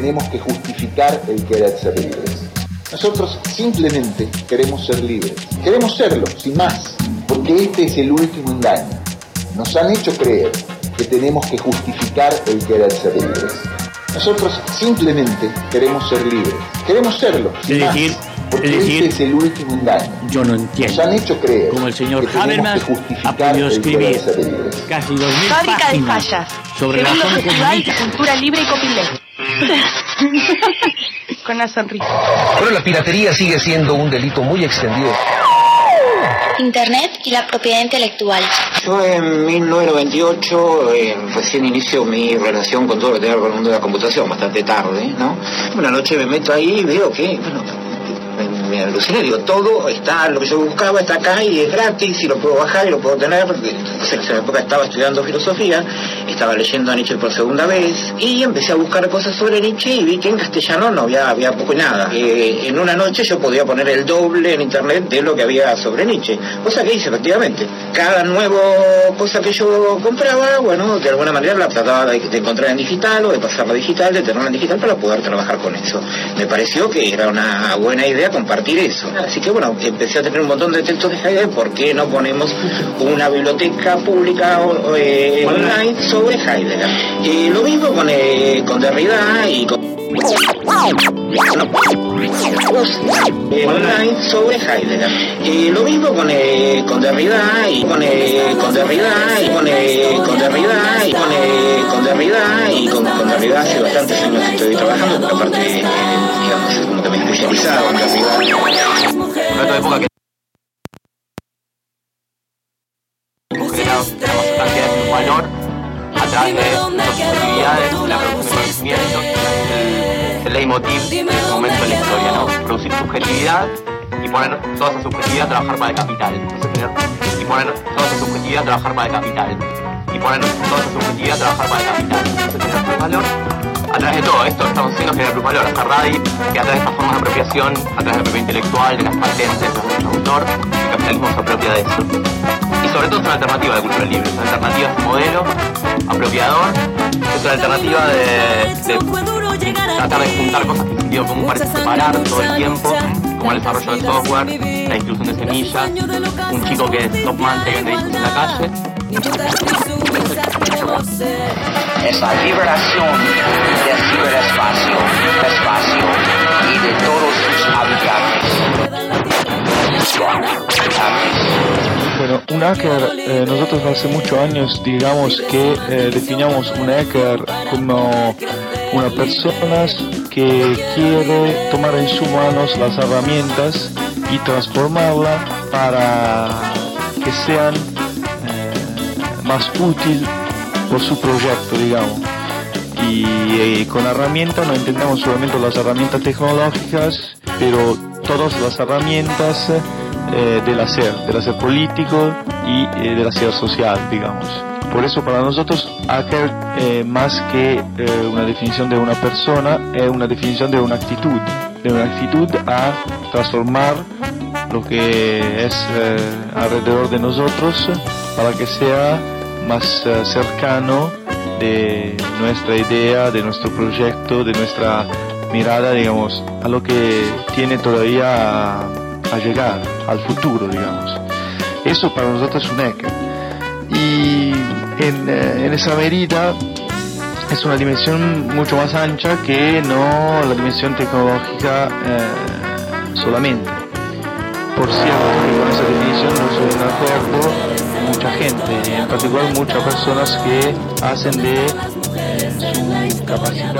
tenemos que justificar el querer ser libres. Nosotros simplemente queremos ser libres. Queremos serlo, sin más, porque este es el último engaño. Nos han hecho creer que tenemos que justificar el querer ser libres. Nosotros simplemente queremos ser libres. Queremos serlo, sin más, porque este es el último engaño. Yo no entiendo. Nos han hecho creer como el señor que tenemos Habermas que justificar ha podido el querer escribir ser libres. casi 2000 Fábrica de páginas fallas. sobre la Segundo zona Festival de comunista. Cultura Libre y Copyleft. Con una sonrisa. Pero la piratería sigue siendo un delito muy extendido. Internet y la propiedad intelectual. Yo en 1998 recién inicio mi relación con todo lo que tiene que ver con el mundo de la computación, bastante tarde, ¿no? Una noche me meto ahí y veo que, me aluciné, digo, todo está, lo que yo buscaba está acá y es gratis y lo puedo bajar y lo puedo tener. Entonces en esa época estaba estudiando filosofía, estaba leyendo a Nietzsche por segunda vez y empecé a buscar cosas sobre Nietzsche y vi que en castellano no había poco y nada. En una noche yo podía poner el doble en internet de lo que había sobre Nietzsche, cosa que hice efectivamente. Cada nueva cosa que yo compraba, bueno, de alguna manera la trataba de encontrar en digital o de pasarla a digital, de tenerla en digital para poder trabajar con eso. Me pareció que era una buena idea compartir eso. Así que bueno, empecé a tener un montón de textos de Heidegger. ¿Por qué no ponemos una biblioteca pública online sobre Heidegger? Lo mismo con Derrida y con... online sobre Heidegger. Lo mismo con Derrida y con Derrida hace bastantes años que estoy trabajando, porque aparte digamos como que me he especializado en Derrida. Una época que hemos generado cantidades de valor a través de sus actividades, la producción de conocimiento, el leitmotiv en este momento de la historia, ¿no? Producir subjetividad y poner toda esa subjetividad a trabajar para el capital. Y poner toda esa subjetividad a trabajar para el capital. Y poner toda esa subjetividad a trabajar para el capital. Entonces generar plusvalor a través de todo esto que estamos haciendo, generar plusvalor. Harari, que a través de estas formas de apropiación, a través de la propiedad intelectual, de las patentes, de los derechos de autor, el capitalismo se apropia de eso. Y sobre todo es una alternativa de cultura libre, es una alternativa a este modelo apropiador, es una alternativa de tratar de juntar cosas que en sentido común parece separar todo el tiempo, como el desarrollo del software, la distribución de semillas, un chico que es top man que vende discos en la calle. Es la liberación del ciberespacio, y de todos sus habitantes. Bueno, un hacker, nosotros hace muchos años digamos que definimos un hacker como una persona que quiere tomar en sus manos las herramientas y transformarlas para que sean más útiles por su proyecto, digamos. Y con herramientas no entendemos solamente las herramientas tecnológicas, pero todas las herramientas del hacer político y del hacer social, digamos. Por eso para nosotros hacker más que una definición de una persona es una definición de una actitud a transformar lo que es alrededor de nosotros para que sea más cercano de nuestra idea, de nuestro proyecto, de nuestra mirada, digamos, a lo que tiene todavía a llegar, al futuro, digamos. Eso para nosotros es un hacker. Y en esa medida es una dimensión mucho más ancha que no la dimensión tecnológica solamente. Por cierto, con esa definición no estoy de acuerdo mucha gente, en particular muchas personas que hacen de su capacidad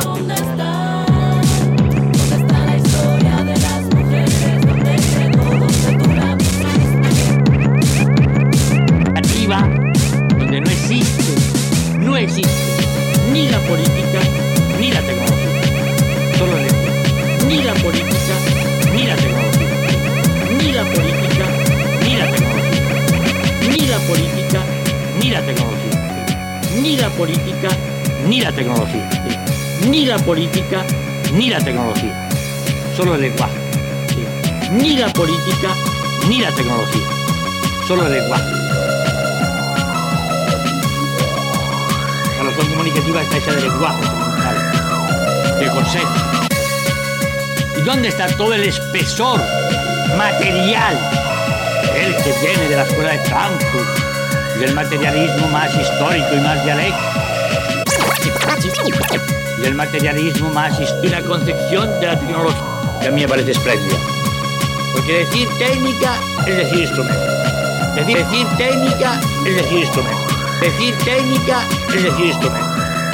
donde no existe ni la política ni la tecnología, solo el lenguaje, ni la política ni la tecnología, ni la política ni la tecnología, ni la política ni la tecnología, ni la política ni la tecnología, ni la política ni la tecnología, solo el lenguaje, ni la política ni la tecnología, solo el lenguaje. La razón comunicativa está hecha de lenguaje, de corset? ¿Y dónde está todo el espesor material? El que viene de la escuela de Frankfurt, del materialismo más histórico y más dialéctico. Y el materialismo más histórico, una concepción de la tecnología que a mí me parece espléndida. Porque decir técnica es decir instrumento. Decir técnica es decir instrumento. Decir técnica es decir instrumento.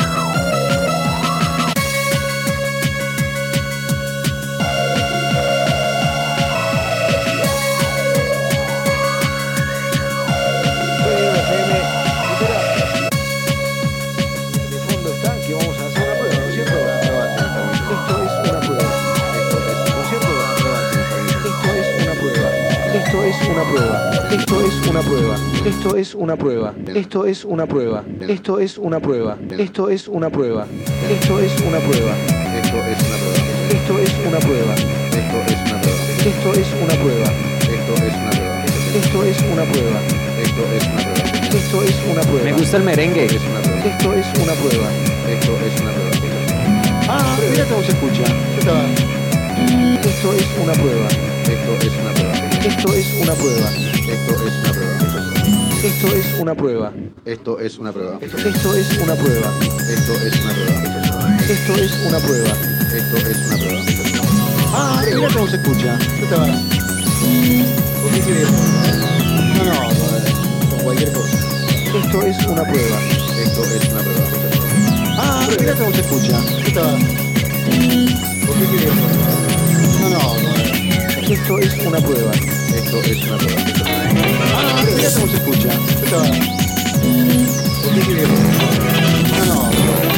Esto es una prueba. Esto es una prueba. Esto es una prueba. Esto es una prueba. Esto es una prueba. Esto es una prueba. Esto es una prueba. Esto es una prueba. Esto es una prueba. Esto es una prueba. Esto es una prueba. Esto es una prueba. Me gusta el merengue. Esto es una prueba. Esto es una prueba. Ah, mira cómo se escucha. Esto es una prueba. Esto es una prueba. Esto es una prueba. Esto es una prueba. Esto es una prueba. Esto es una prueba. Esto es una prueba. Esto es una prueba. Esto es una prueba. Esto es una prueba. Ah, mira cómo se escucha. ¿Por qué quieres? No, con cualquier cosa. Esto es una prueba. Esto es una prueba. Ah, mira cómo se escucha. ¿Por qué quieres? No. Esto es una prueba. Esto es una prueba. Ah, mira cómo se escucha. ¿Por qué quieres? No.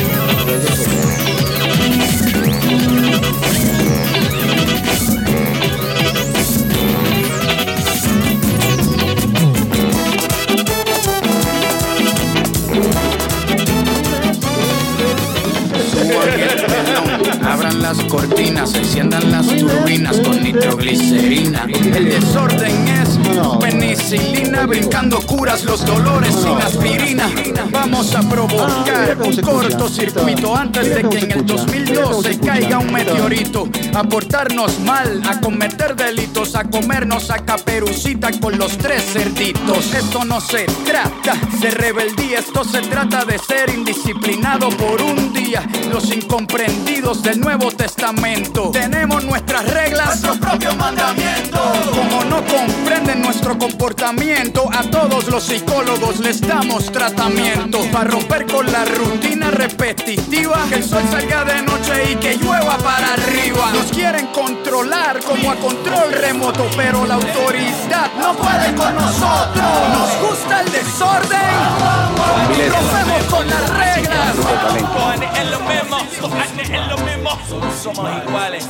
Abran las cortinas, enciendan las turbinas con nitroglicerina. El desorden es penicilina, brincando curas los dolores sin aspirina. Vamos a provocar un cortocircuito antes de que en el 2012 caiga un meteorito. A portarnos mal, a cometer delitos, a comernos a Caperucita con los 3 cerditos. Esto no se trata de rebeldía, esto se trata de ser indisciplinado por un día. Los incomprendidos del Nuevo Testamento tenemos nuestras reglas, nuestros propios mandamientos. Como no comprenden nuestro comportamiento, a todos los psicólogos les damos tratamiento para romper con la rutina repetitiva. Que el sol salga de noche y que llueva para arriba. Nos quieren controlar como a control remoto, pero la autoridad no puede con nosotros. Nos gusta el desorden, rompemos con las reglas. Es lo mismo, es lo mismo. Somos iguales.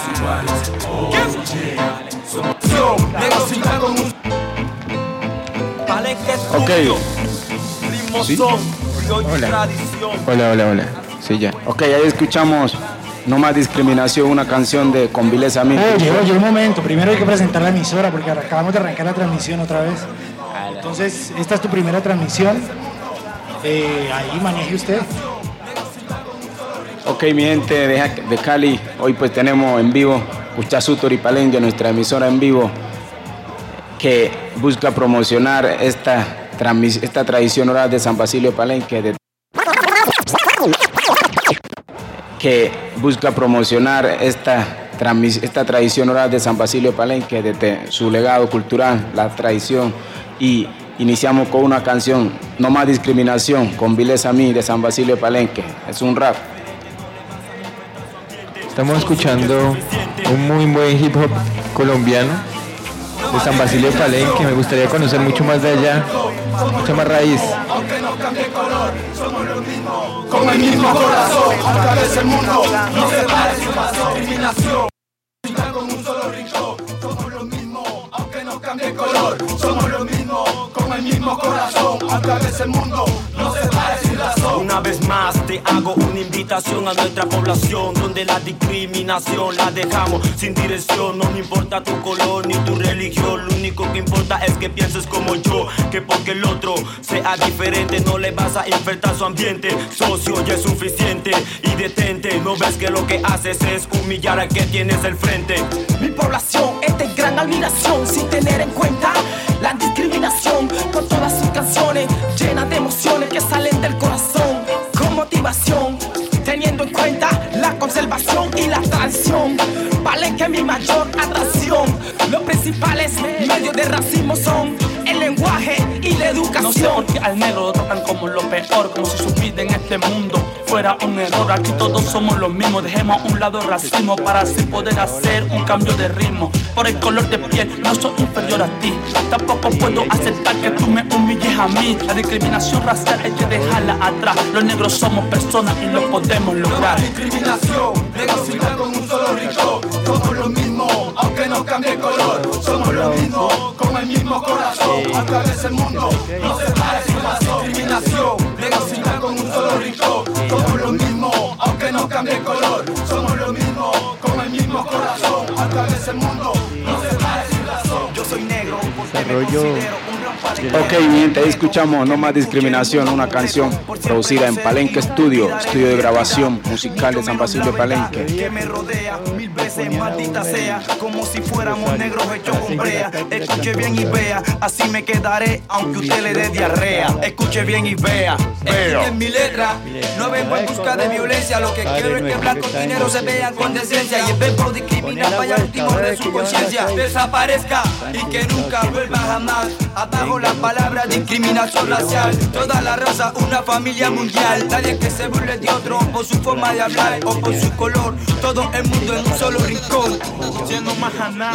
Ok. ¿Sí? Hola. Sí, ya. Ok, ahí escuchamos No Más Discriminación, una canción de Con Vileza Mí. Oye, un momento. Primero hay que presentar la emisora porque acabamos de arrancar la transmisión otra vez. Entonces, esta es tu primera transmisión. Ahí maneje usted. Ok, mi gente de Cali, hoy pues tenemos en vivo Uchasutori Palenque, nuestra emisora en vivo, que busca promocionar esta tradición oral de San Basilio Palenque, esta tradición oral de San Basilio Palenque, desde su legado cultural, la tradición, y iniciamos con una canción, No Más Discriminación, con Vileza Mí, de San Basilio Palenque. Es un rap. Estamos escuchando un muy buen hip hop colombiano de San Basilio Palenque. Me gustaría conocer mucho más de allá, mucha más raíz. Aunque no cambie color, somos los mismos, con el mismo corazón, aunque a veces el mundo no se parece a pasó discriminación. Con un solo rincón, somos los mismos, aunque no cambie color, somos los mismos, con el mismo corazón, aunque a veces el mundo no se parece a corazón. Una vez más te hago una invitación a nuestra población, donde la discriminación la dejamos sin dirección. No me importa tu color ni tu religión, lo único que importa es que pienses como yo, que porque el otro sea diferente no le vas a infectar su ambiente. Socio, ya es suficiente y detente. No ves que lo que haces es humillar al que tienes al frente. Mi población es de gran admiración, sin tener en cuenta la discriminación, con todas sus canciones llenas de emociones que salen del corazón, con motivación, teniendo en cuenta la conservación y la tradición. Palenque es mi mayor atracción. Los principales medios de racismo son el lenguaje y la educación. No sé por qué al negro lo tratan como lo peor, como si su vida en este mundo fuera un error. Aquí todos somos los mismos, dejemos a un lado el racismo para así poder hacer un cambio de ritmo. Por el color de piel no soy inferior a ti, tampoco puedo aceptar que tú me humilles a mí. La discriminación racial hay que dejarla atrás. Los negros somos personas y lo podemos lograr. No discriminación, negociar con un solo rico. Somos los mismos, aunque no cambie el color. Somos los mismos, con el mismo corazón. A través del mundo, no se para sin razón. Discriminación, negociar con un solo rico. Somos los mismos, aunque no cambie el color. Somos los mismos, con el mismo corazón. A través del mundo, no se para sin razón. Yo soy negro porque me considero un gran Ok, mi gente, ahí escuchamos No Más Discriminación, una canción producida en Palenque estudio de grabación musical de San Basilio de Palenque. Que me rodea mil veces, maldita sea, como si fuéramos negros hechos con brea. Escuche bien y vea, así me quedaré aunque usted le dé diarrea. Escuche bien y vea. En mi letra no vengo en busca de violencia, lo que quiero es que blancos y negros se vean con decencia y el verbo discriminar vaya al último de su conciencia desaparezca y que nunca vuelva jamás. Abajo la palabra discriminación racial, toda la raza una familia mundial, nadie que se burle de otro por su forma de hablar o por su color, todo el mundo en un solo rincón. Siendo majaná,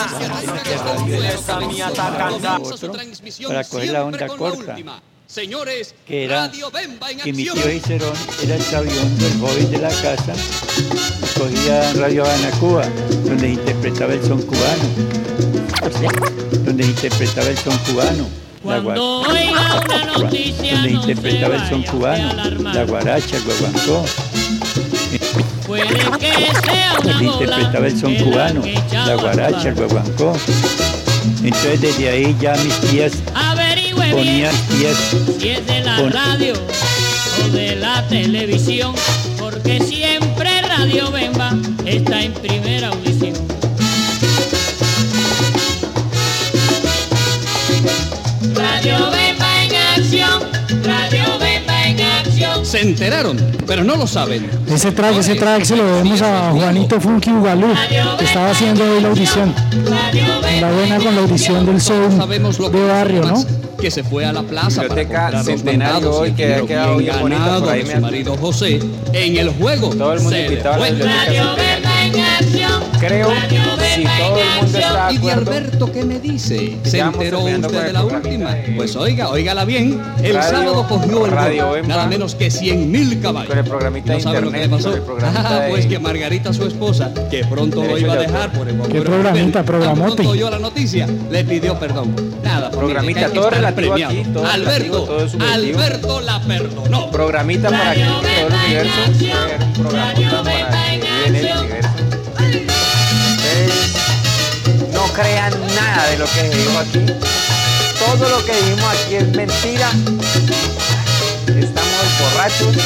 para coger la onda corta, que era que mi tío Cicerón era el sabiondo, el joven de la casa, y cogía Radio Habana Cuba, donde interpretaba el son cubano, donde interpretaba el son cubano, la guaracha, el guaguancó. Donde interpretaba el son cubano, la guaracha, el guaguancó. Entonces desde ahí ya mis tías ponían si es de la radio o de la televisión, porque siempre Radio Bemba está en primera audición. Radio Bemba en acción, Radio Bemba en acción. Se enteraron, pero no lo saben. Ese track se lo debemos a Juanito Funky Bugalú, que estaba haciendo hoy la audición. La buena con la audición del soul de barrio, ¿no? Que se fue a la plaza Biblioteca para Centenario hoy, que ha quedado bien bonito por ahí. Su marido José en el juego. Todo el mundo invitado a la biblioteca. Creo si todo el mundo está de acuerdo. ¿Y de Alberto qué me dice? ¿Se enteró usted de la última? Pues óigala bien. El sábado cogió el nada menos que 100.000 caballos. Con el programita de internet. ¿No sabe lo que le pasó? Pues que Margarita, su esposa, que pronto lo iba a dejar por el ¿qué programita? Programote. Cuando oyó la noticia, le pidió perdón. Nada, programita, todo relativo aquí. Todo Alberto la perdonó. Programita para aquí, todo el universo. Un programita para que viene el universo. Ustedes no crean nada de lo que se dijo aquí. Todo lo que dijimos aquí es mentira. Estamos borrachos.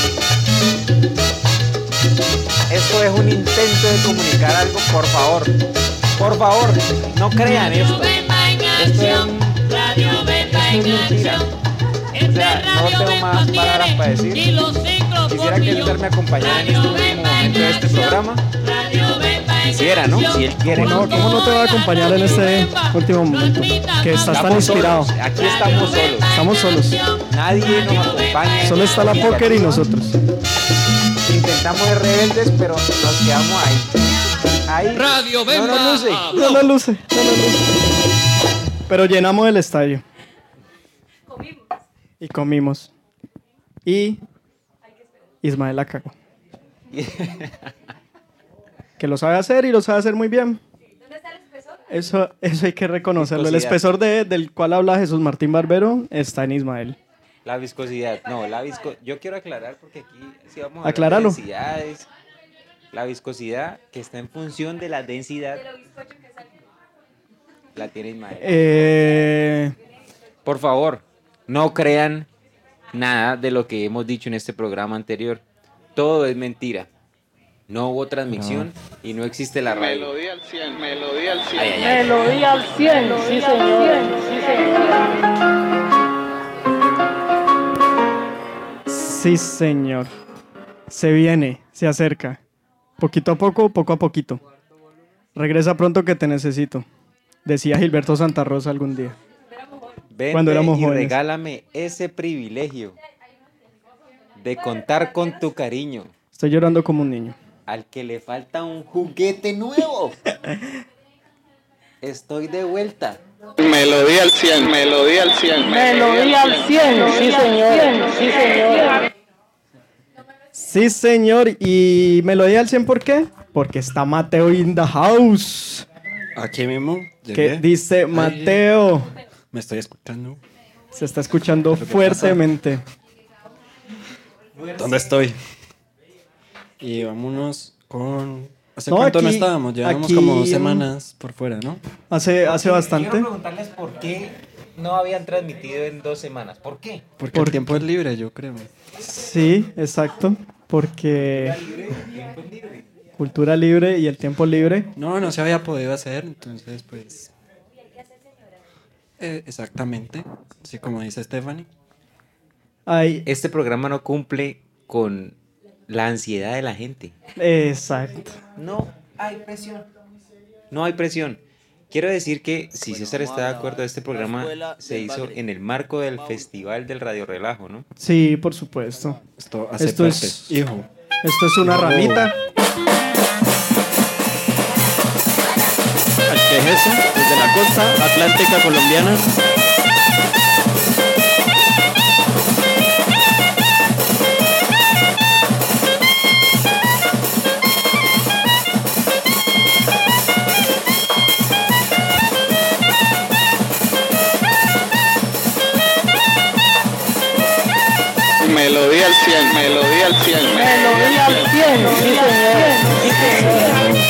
Esto es un intento de comunicar algo, por favor. Por favor, no crean esto. Esto es mentira. O sea, no tengo más palabras para decir. Quisiera que César me acompañara en este último momento de este programa. Quisiera, ¿no? Si él quiere. No, ¿cómo no te va a acompañar en este último momento? Que estás tan inspirado. Solos. Aquí estamos solos. Estamos solos. Nadie nos acompaña. Solo está la póker y nosotros. Intentamos ser rebeldes, pero nos quedamos ahí. Radio Bemba. No nos luce. Pero llenamos el estadio. Comimos. Y Ismael la cagó. Que lo sabe hacer y lo sabe hacer muy bien. ¿Dónde está el espesor? Eso hay que reconocerlo. El espesor del cual habla Jesús Martín Barbero está en Ismael. La viscosidad. No, yo quiero aclarar porque aquí sí vamos a hablar de densidades. La viscosidad que está en función de la densidad. La tiene Ismael. Por favor, no crean nada de lo que hemos dicho en este programa anterior. Todo es mentira. No hubo transmisión y no existe la radio. Melodía al 100, melodía al 100. Ay, ay, ay. Melodía al 100, sí señor. Sí señor. Se viene, se acerca. Poquito a poquito. Regresa pronto que te necesito. Decía Gilberto Santa Rosa algún día. Vente cuando éramos y jóvenes. regálame ese privilegio de contar con tu cariño. Estoy llorando como un niño. Al que le falta un juguete nuevo. Estoy de vuelta. Melodía al 100, melodía al 100. Melodía al 100, sí señor. Sí señor. Sí señor. ¿Y melodía al 100 por qué? Porque está Mateo in the house. Aquí mismo. ¿Qué dice Mateo? Me estoy escuchando. Se está escuchando fuertemente. ¿Dónde estoy? Y vámonos con... ¿Hace cuánto no estábamos? Llevamos como 2 semanas por fuera, ¿no? Hace bastante. Quiero preguntarles por qué no habían transmitido en 2 semanas. ¿Por qué? Porque el tiempo es libre, yo creo. Sí, exacto. Porque... Cultura libre y el tiempo libre. No se había podido hacer, entonces pues... exactamente, así como dice Stephanie. Este programa no cumple con la ansiedad de la gente. Exacto. No hay presión. No hay presión. Quiero decir que si César está de acuerdo, este programa se hizo en el marco del Festival del Radio Relajo, ¿no? Sí, por supuesto. Esto es, hijo. Esto es una ramita. ¿Qué es eso? Desde la costa atlántica colombiana. Melodía al 100, melodía al 100. Melodía al 100, sí señor. Sí señor.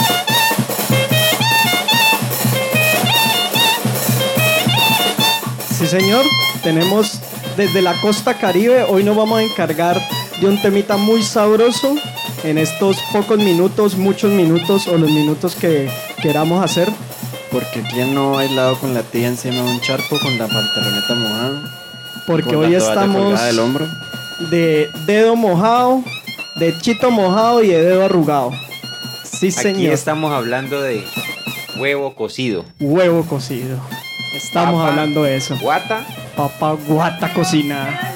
Sí, señor, tenemos desde la costa Caribe. Hoy nos vamos a encargar de un temita muy sabroso en estos pocos minutos, muchos minutos o los minutos que queramos hacer. Porque quién no ha bailado con la tía encima de un charco con la pantaloneta mojada. Porque hoy estamos del hombro. De dedo mojado, de chito mojado y de dedo arrugado. Sí, señor. Aquí estamos hablando de huevo cocido. Huevo cocido. Estamos hablando de eso. Guata. Papa guata cocinada.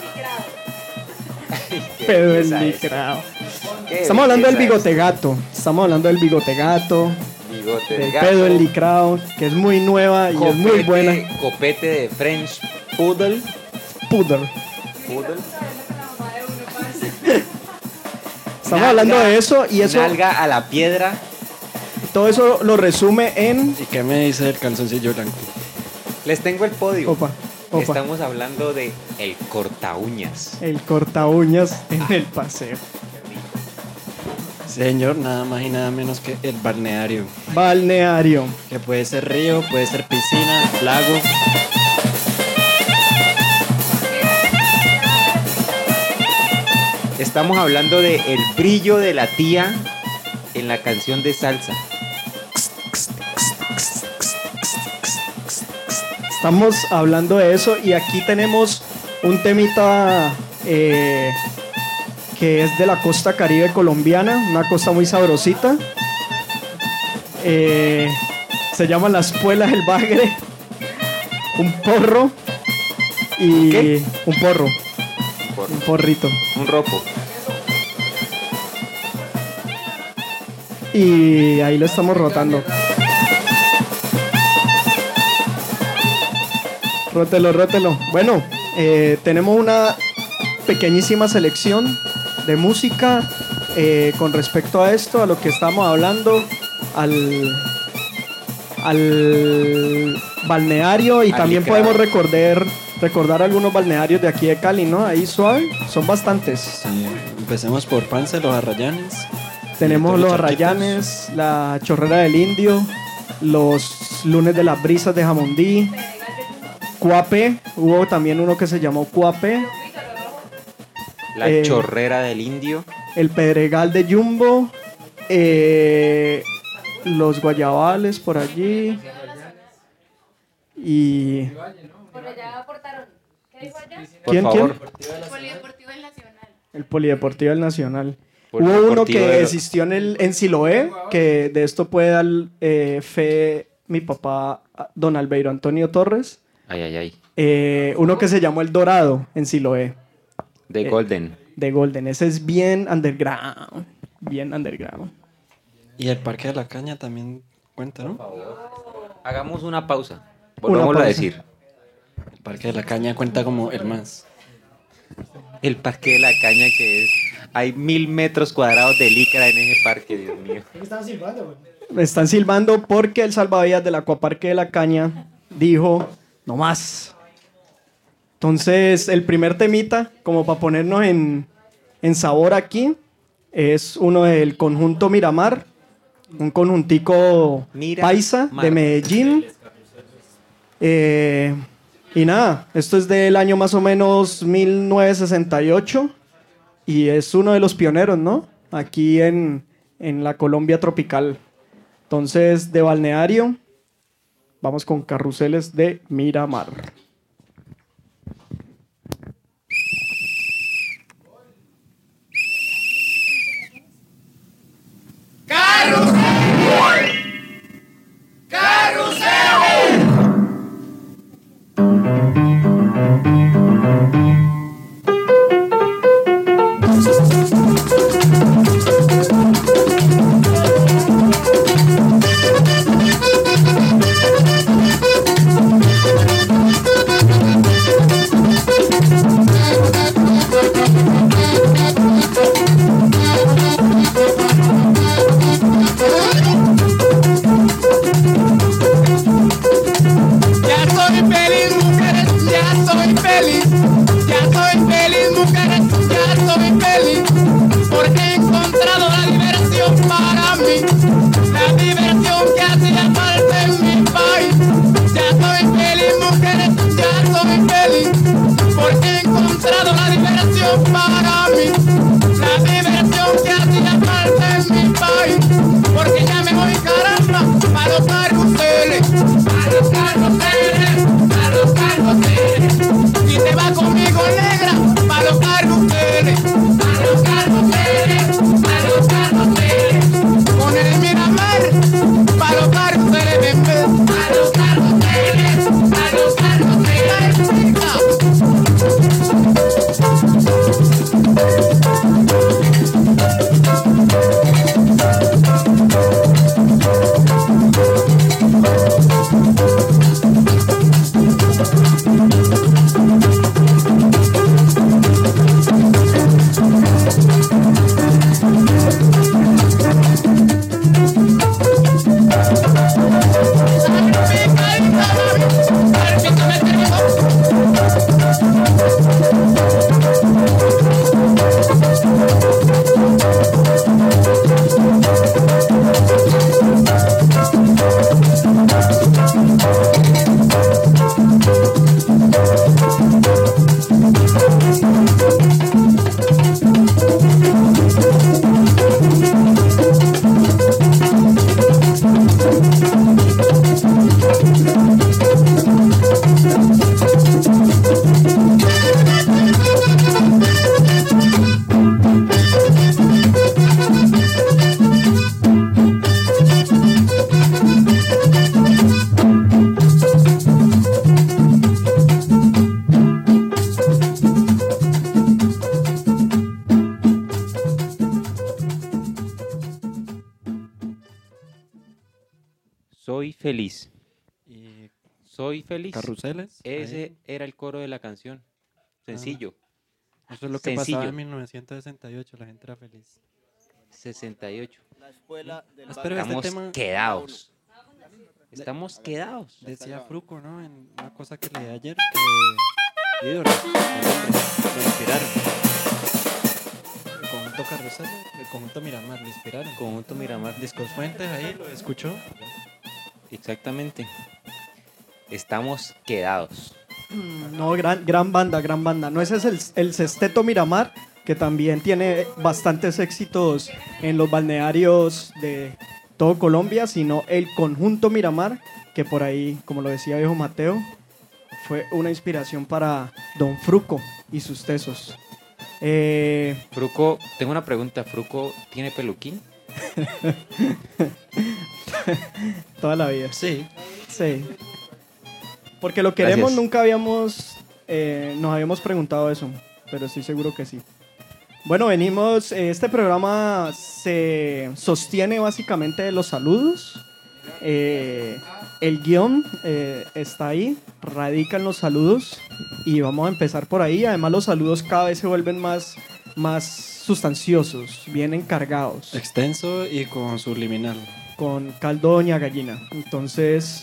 Pedo enlicrado. Estamos hablando del bigote gato. Estamos hablando del bigote gato. Bigote del pedo enlicrado, que es muy nueva y es muy buena. Copete de French Poodle. Poodle. Estamos hablando de eso y eso. Nalga a la piedra. Todo eso lo resume en. ¿Y qué me dice el calzoncillo blanco? Les tengo el podio. Opa. Estamos hablando de el corta uñas. El corta uñas en el paseo. Señor, nada más y nada menos que el balneario. Balneario. Que puede ser río, puede ser piscina, lago. Estamos hablando de el brillo de la tía en la canción de salsa. Estamos hablando de eso y aquí tenemos un temita que es de la costa Caribe colombiana, una costa muy sabrosita. Se llama Las Puelas del Bagre, un porro y ¿qué? Un porro. Un porrito. Un ropo. Y ahí lo estamos rotando. Rótelo. Bueno, tenemos una pequeñísima selección de música con respecto a esto, a lo que estamos hablando, al balneario y también podemos recordar recordar algunos balnearios de aquí de Cali, ¿no? Ahí suave, son bastantes. Sí, empecemos por Pance, Los Arrayanes. Tenemos Los Arrayanes, la Chorrera del Indio, los Lunes de las Brisas de Jamundí, Cuape, hubo también uno que se llamó Cuape. La Chorrera del Indio. El Pedregal de Jumbo, los Guayabales por allí. Y... Por allá aportaron. ¿Qué dijo allá? ¿Quién? favor. El Polideportivo del Nacional. El Polideportivo del Nacional. Hubo uno que existió en Siloé, que de esto puede dar fe mi papá, don Albeiro Antonio Torres. Ay. Uno que se llamó El Dorado en Siloé. De Golden. De Golden. Ese es bien underground. Bien underground. Y el Parque de la Caña también cuenta, ¿no? Hagamos una pausa. Volvámoslo a decir. El Parque de la Caña cuenta como el más. El Parque de la Caña, que es... Hay 1000 metros cuadrados de licra en ese parque, Dios mío. ¿Qué están silbando, güey? Están silbando porque el salvavidas del Acuaparque de la Caña dijo, no más. Entonces, el primer temita, como para ponernos en sabor aquí, es uno del conjunto Miramar, un conjuntico paisa de Medellín. Y nada, esto es del año más o menos 1968 y es uno de los pioneros, ¿no? Aquí en la Colombia tropical. Entonces, de balneario, vamos con Carruseles de Miramar. Soy feliz. Soy feliz. Carruseles. Ese era el coro de la canción. Sencillo. Eso es lo que pasaba en 1968, la gente era feliz. 68. Pero estamos este tema... quedados. Estamos quedados. Decía Fruco, ¿no? En una cosa que leí ayer, ídolos, lo inspiraron. El conjunto Carrusel, el conjunto Miramar, lo inspiraron. El conjunto Miramar. Discos Fuentes, ahí lo escuchó. Exactamente. Estamos quedados. No, gran banda, gran banda. No, ese es el Sexteto Miramar, que también tiene bastantes éxitos en los balnearios de todo Colombia, sino el conjunto Miramar, que por ahí, como lo decía viejo Mateo, fue una inspiración para Don Fruco y sus tesos. Fruco, tengo una pregunta. ¿Fruco tiene peluquín? Toda la vida. Sí. Sí. Porque lo queremos, Gracias. nunca nos habíamos preguntado eso, pero estoy seguro que sí. Bueno, venimos, este programa se sostiene básicamente de los saludos. El guión está ahí, radican los saludos y vamos a empezar por ahí. Además los saludos cada vez se vuelven más sustanciosos, bien cargados. Extenso y con subliminal. Con caldo doña gallina. Entonces,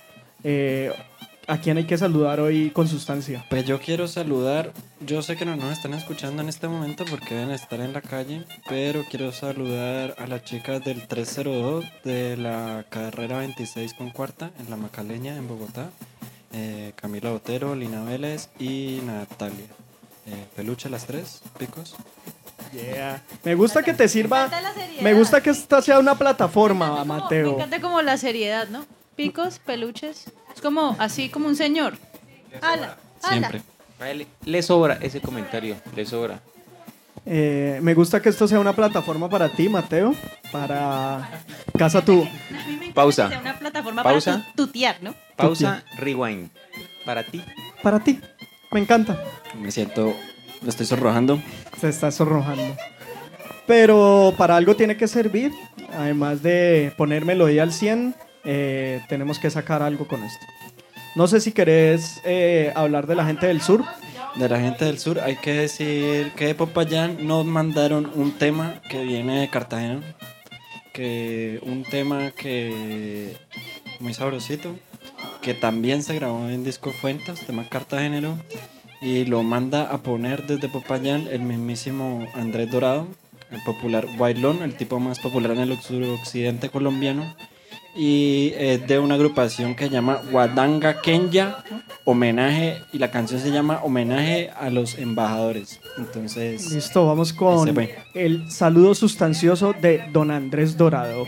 ¿a quién hay que saludar hoy con sustancia? Pues yo quiero saludar, yo sé que no nos están escuchando en este momento porque deben estar en la calle, pero quiero saludar a las chicas del 302 de la carrera 26 con cuarta en La Macaleña, en Bogotá. Camila Botero, Lina Vélez y Natalia. Peluche las tres, Picos. Yeah. Me gusta que te sirva, me gusta que esta sea una plataforma, Mateo. Me encanta como la seriedad, ¿no? Picos, peluches. Es como así como un señor. ¡Hala! Siempre. Le sobra ese comentario, le sobra. Me gusta que esto sea una plataforma para ti, Mateo. Para Casa Tu. Pausa. Que sea una plataforma Pausa. para tutear, ¿no? Pausa, rewind. Para ti. Para ti. Me encanta. Me siento, me estoy sonrojando. Se está sonrojando. Pero para algo tiene que servir. Además de poner melodía al 100, tenemos que sacar algo con esto. No sé si querés hablar de la gente del sur. De la gente del sur hay que decir que de Popayán nos mandaron un tema que viene de Cartagena. Un tema que muy sabrosito, que también se grabó en Disco Fuentes, tema cartagenero, y lo manda a poner desde Popayán el mismísimo Andrés Dorado, el popular bailón, el tipo más popular en el suroccidente colombiano, y es de una agrupación que se llama Guadanga Kenya, y la canción se llama Homenaje a los Embajadores. Entonces, listo, vamos con el saludo sustancioso de Don Andrés Dorado.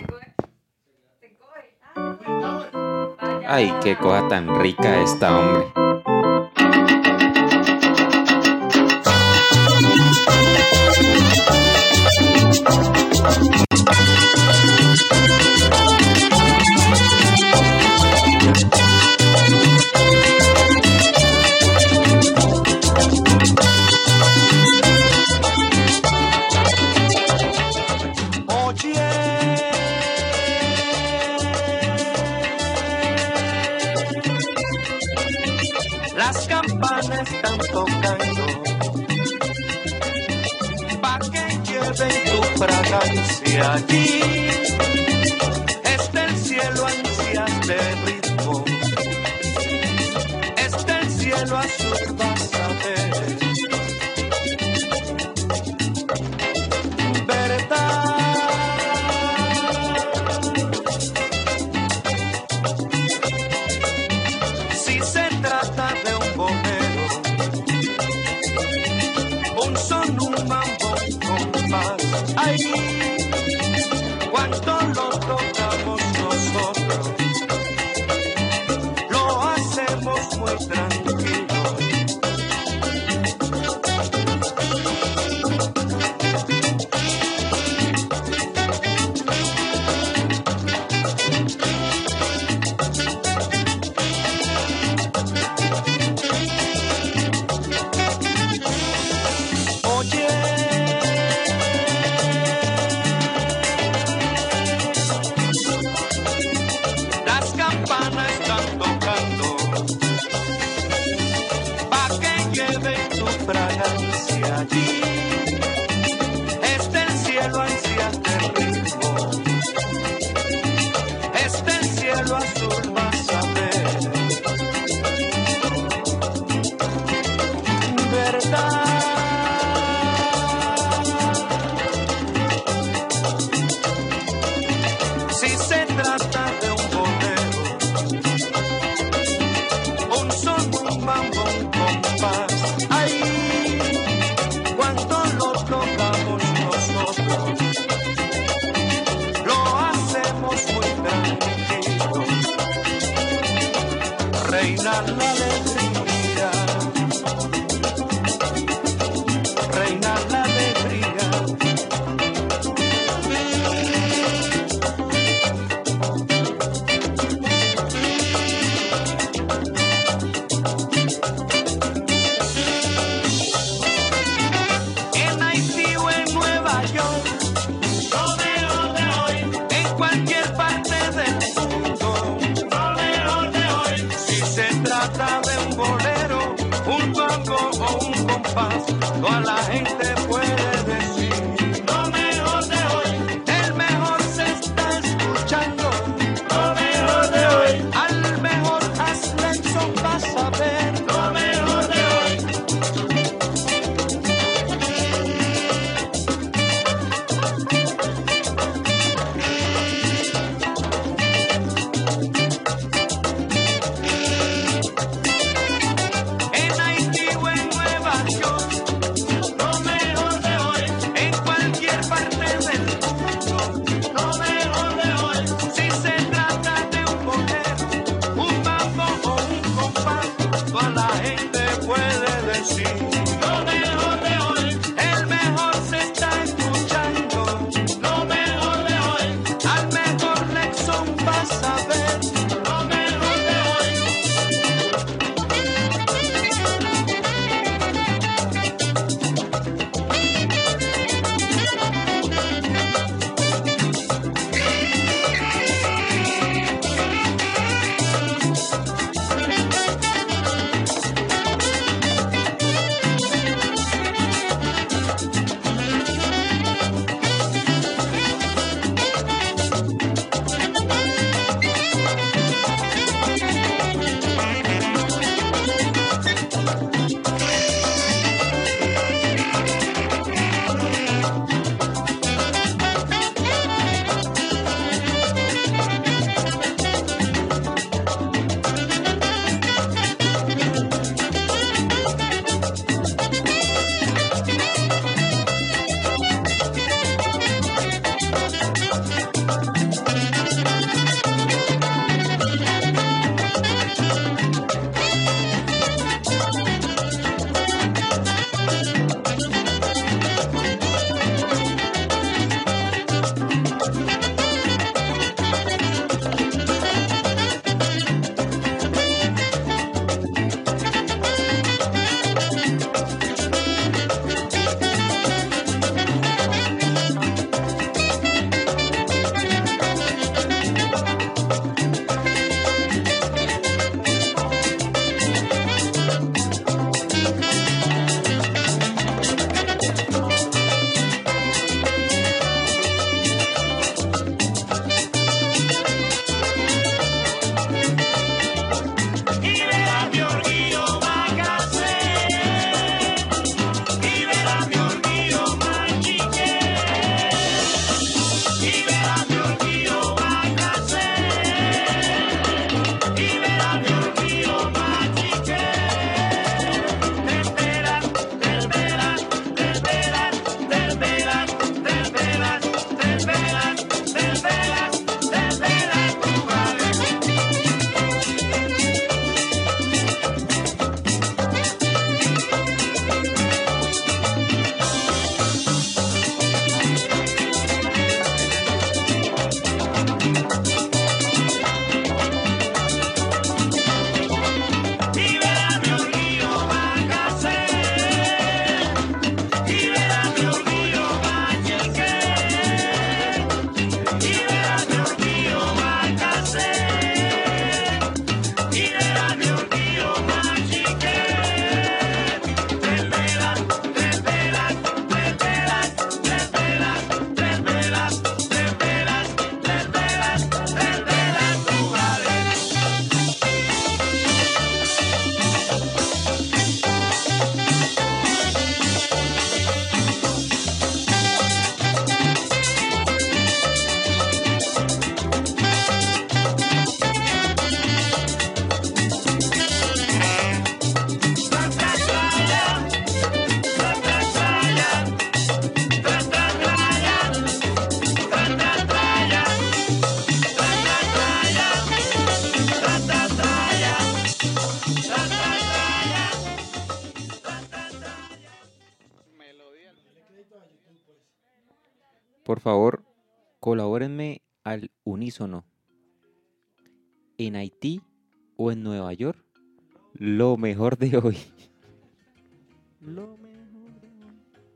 Ay, qué cosa tan rica esta, hombre. Las campanas están tocando pa' que lleven tu fragancia allí. Está el cielo ansias de ritmo, está el cielo azul, vas a ver. Si se trata de un bolero, un son, un mambo, un compás, ay, cuando lo tocamos nosotros, lo hacemos muy tranquilo. Las campanas están tocando pa' que lleven tu fragancia allí. Está el cielo ansias de ritmo, está el cielo azul, vas a ver. trata de un bolero, un son, un mambo, un compás. Ay, cuando lo tocamos nosotros, lo hacemos muy tranquilo. Reina la alegría, reina la alegría. En Haití o en Nueva York, lo mejor de hoy, en cualquier parte del mundo, lo mejor de hoy. Si se trata de un bolero, un bongo o un compás, toda la gente puede decir lo mejor de hoy. El mejor se está escuchando, lo mejor de hoy. Al mejor hazle son, vas a ver lo mejor de hoy. En Haití o en Nueva York, por favor, colabórenme al unísono. En Haití o en Nueva York, lo mejor de hoy. Lo mejor de hoy.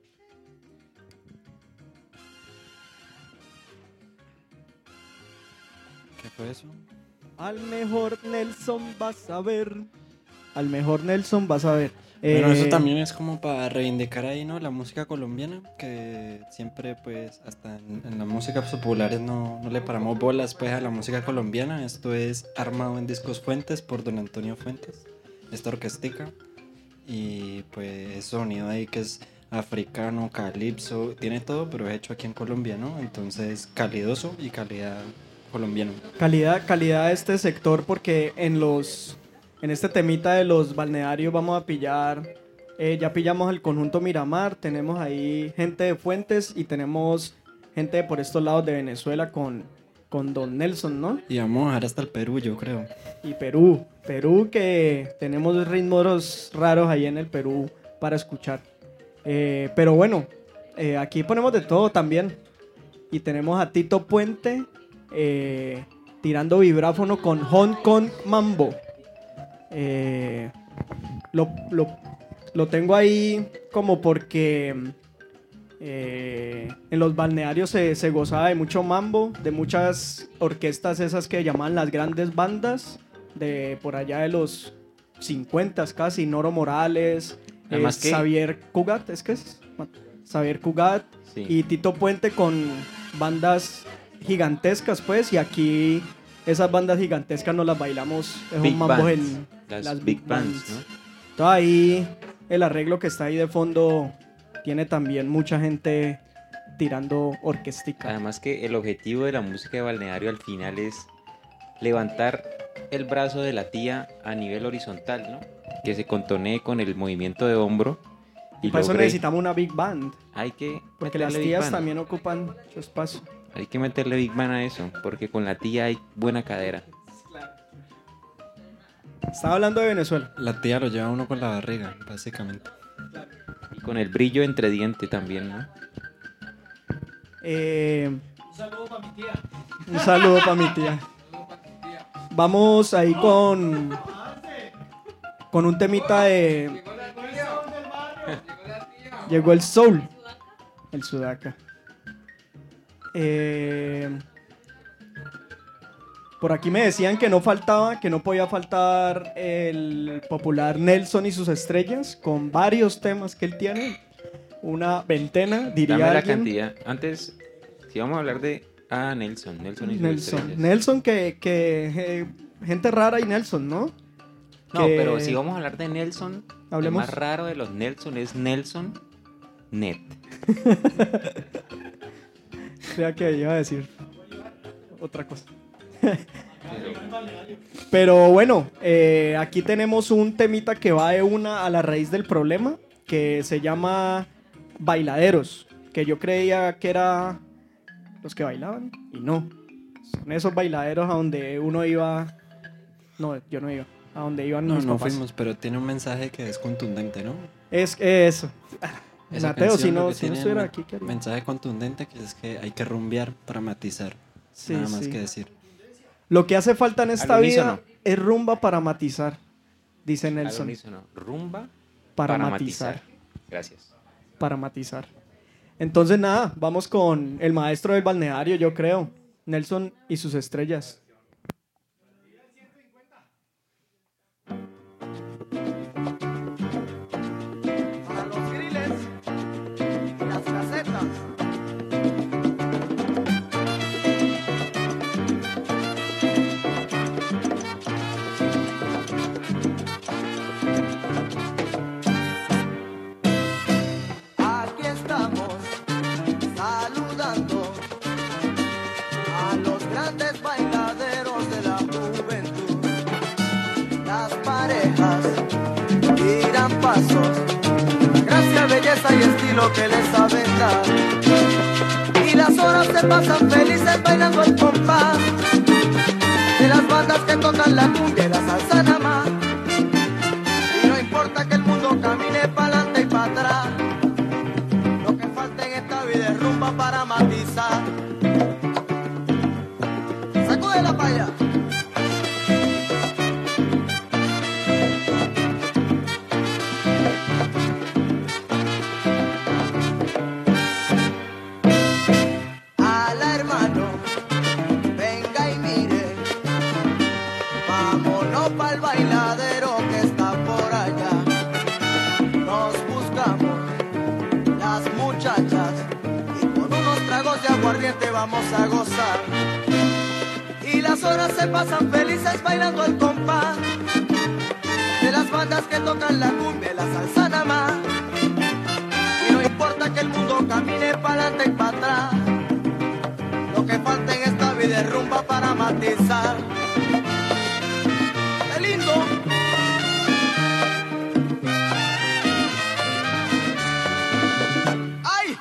¿Qué fue eso? Al mejor Nelson vas a ver. Al mejor Nelson vas a ver. Bueno, eso también es como para reivindicar ahí, ¿no? La música colombiana, que siempre, pues, hasta en las músicas populares no le paramos bolas, pues, a la música colombiana. Esto es Armado en Discos Fuentes por Don Antonio Fuentes, esta orquestica. Y, pues, sonido ahí que es africano, calipso, tiene todo, pero es hecho aquí en Colombia, ¿no? Entonces, calidoso y calidad colombiana. Calidad de este sector, porque en este temita de los balnearios vamos a pillar, ya pillamos el conjunto Miramar, tenemos ahí gente de Fuentes y tenemos gente de por estos lados de Venezuela con Don Nelson, ¿no? Y vamos a bajar hasta el Perú, yo creo. Y Perú que tenemos ritmos raros ahí en el Perú para escuchar. Pero bueno, aquí ponemos de todo también. Y tenemos a Tito Puente tirando vibráfono con Hong Kong Mambo. Lo tengo ahí como porque en los balnearios se gozaba de mucho mambo, de muchas orquestas esas que llamaban las grandes bandas de por allá de los 50 casi, Noro Morales, Xavier Cugat, Xavier Cugat, sí. Y Tito Puente con bandas gigantescas, pues, y aquí esas bandas gigantescas nos las bailamos, es un mambo en las big bands, ¿no? Todo ahí, el arreglo que está ahí de fondo tiene también mucha gente tirando orquestica. Además que el objetivo de la música de balneario al final es levantar el brazo de la tía a nivel horizontal, ¿no? Que se contonee con el movimiento de hombro. Y por eso necesitamos una big band. Porque las tías también ocupan mucho espacio. Hay que meterle big band a eso, porque con la tía hay buena cadera. Estaba hablando de Venezuela. La tía lo lleva uno con la barriga, básicamente. Y con el brillo entre diente también, ¿no? Un saludo para mi tía. Un saludo para mi tía. Vamos ahí con un temita de... Llegó el soul. El sudaca. Por aquí me decían que no podía faltar el popular Nelson y sus estrellas, con varios temas que él tiene, una veintena, diría Dame alguien. la cantidad. Antes, si vamos a hablar de Nelson y sus estrellas. Nelson que gente rara y Nelson, ¿no? No, pero si vamos a hablar de Nelson, hablemos. El más raro de los Nelson es Nelson Net. Creía que iba a decir otra cosa. Pero bueno, aquí tenemos un temita que va de una a la raíz del problema, que se llama Bailaderos, que yo creía que era los que bailaban y no, son esos bailaderos a donde uno iba. No, yo no iba, a donde iban mis papás. No fuimos, pero tiene un mensaje que es contundente, ¿no? Es eso. Esa Mateo, canción si no tiene estuviera aquí, ¿qué haría? mensaje contundente que es que hay que rumbear para matizar. Sí, nada más sí. que decir. Lo que hace falta en esta Al vida unísono. es rumba para matizar, dice Nelson. Al unísono, rumba Para matizar. Gracias. Para matizar. Entonces nada, vamos con el maestro del balneario, yo creo. Nelson y sus estrellas. Para los griles y las casetas. Aquí estamos saludando a los grandes bailaderos de la juventud. Las parejas tiran pasos, gracia, belleza y estilo que les saben dar. Y las horas se pasan felices bailando el compás de las bandas que tocan la cumbia y la salsa nada más. Y no importa que el mundo camine para adelante y para atrás, lo que falta en esta vida es rumba para matizar. Súbela para allá. Ala, hermano, venga y mire, vámonos pa'l bailadero que está por allá. Nos buscamos las muchachas y con unos tragos de aguardiente vamos a gozar. Y las horas se pasan felices bailando el compás de las bandas que tocan la cumbia y la salsa nada más. Y no importa que el mundo camine para adelante y para atrás, lo que falta en esta vida es rumba para matizar. ¡Qué lindo! ¡Ay!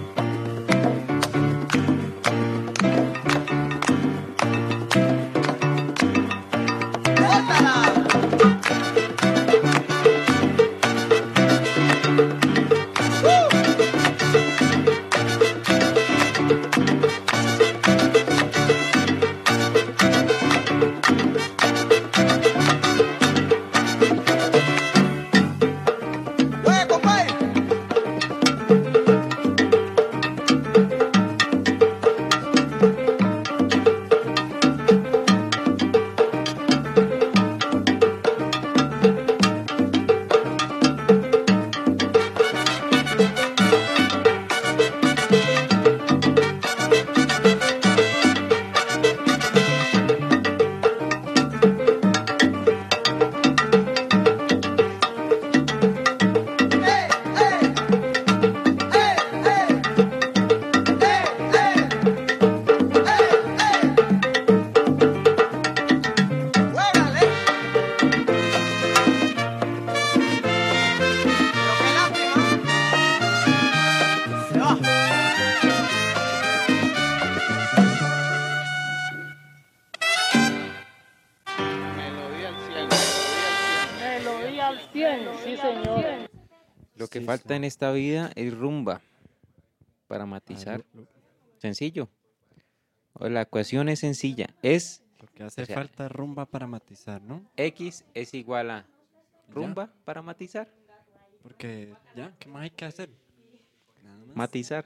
Lo que falta en esta vida es rumba para matizar. Sencillo. La ecuación es sencilla. Es Lo que hace falta es rumba para matizar, ¿no? X es igual a rumba para matizar. Porque ya, ¿qué más hay que hacer? Nada más. Matizar.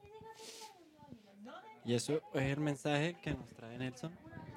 Y eso es el mensaje que nos trae Nelson.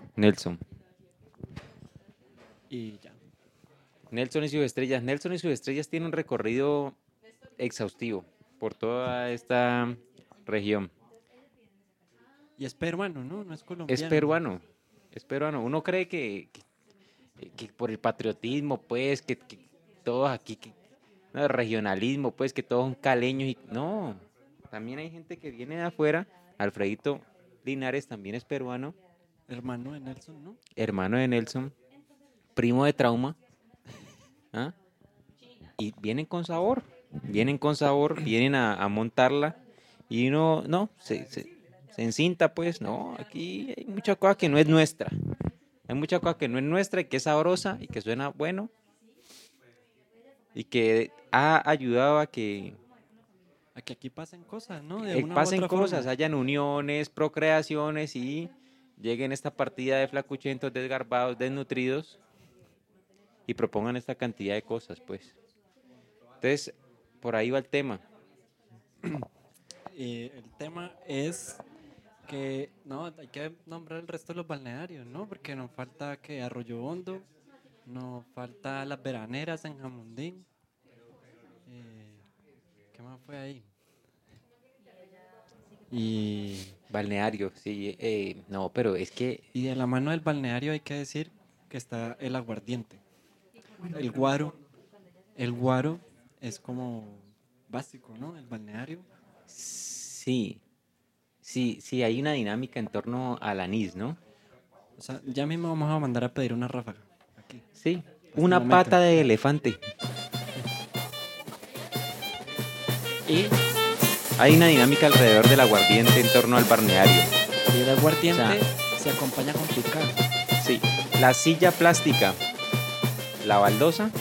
Y ya. Nelson y sus estrellas. Nelson y sus estrellas tienen un recorrido exhaustivo por toda esta región. Y es peruano, ¿no? No es colombiano. Es peruano. Es peruano. Uno cree que por el patriotismo, pues, que todos aquí, el regionalismo, pues, que todos son caleños. Y no, también hay gente que viene de afuera. Alfredito Linares también es peruano. Hermano de Nelson, ¿no? Hermano de Nelson. Primo de Trauma. ¿Ah? Y vienen con sabor. Vienen a montarla. Y uno, no, se encinta, pues, no, aquí hay mucha cosa que no es nuestra. Hay mucha cosa que no es nuestra y que es sabrosa y que suena bueno. Y que ha ayudado a que aquí pasen cosas, ¿no? Pasen cosas, hayan uniones, procreaciones y lleguen esta partida de flacuchentos, desgarbados, desnutridos y propongan esta cantidad de cosas, pues. Entonces, por ahí va el tema. El tema es que no hay que nombrar el resto de los balnearios, ¿no? Porque nos falta que Arroyo Hondo, nos falta las veraneras en Jamundín. ¿Qué más fue ahí? Y balneario, sí, no, pero es que y de la mano del balneario hay que decir que está el aguardiente, el guaro es como básico, ¿no? El balneario. Sí, hay una dinámica en torno al anís, ¿no? O sea, ya mismo vamos a mandar a pedir una ráfaga. Aquí. Sí, una pata de elefante. Y hay una dinámica alrededor del aguardiente en torno al balneario. Y el aguardiente se acompaña con picar. Sí, la silla plástica, la baldosa,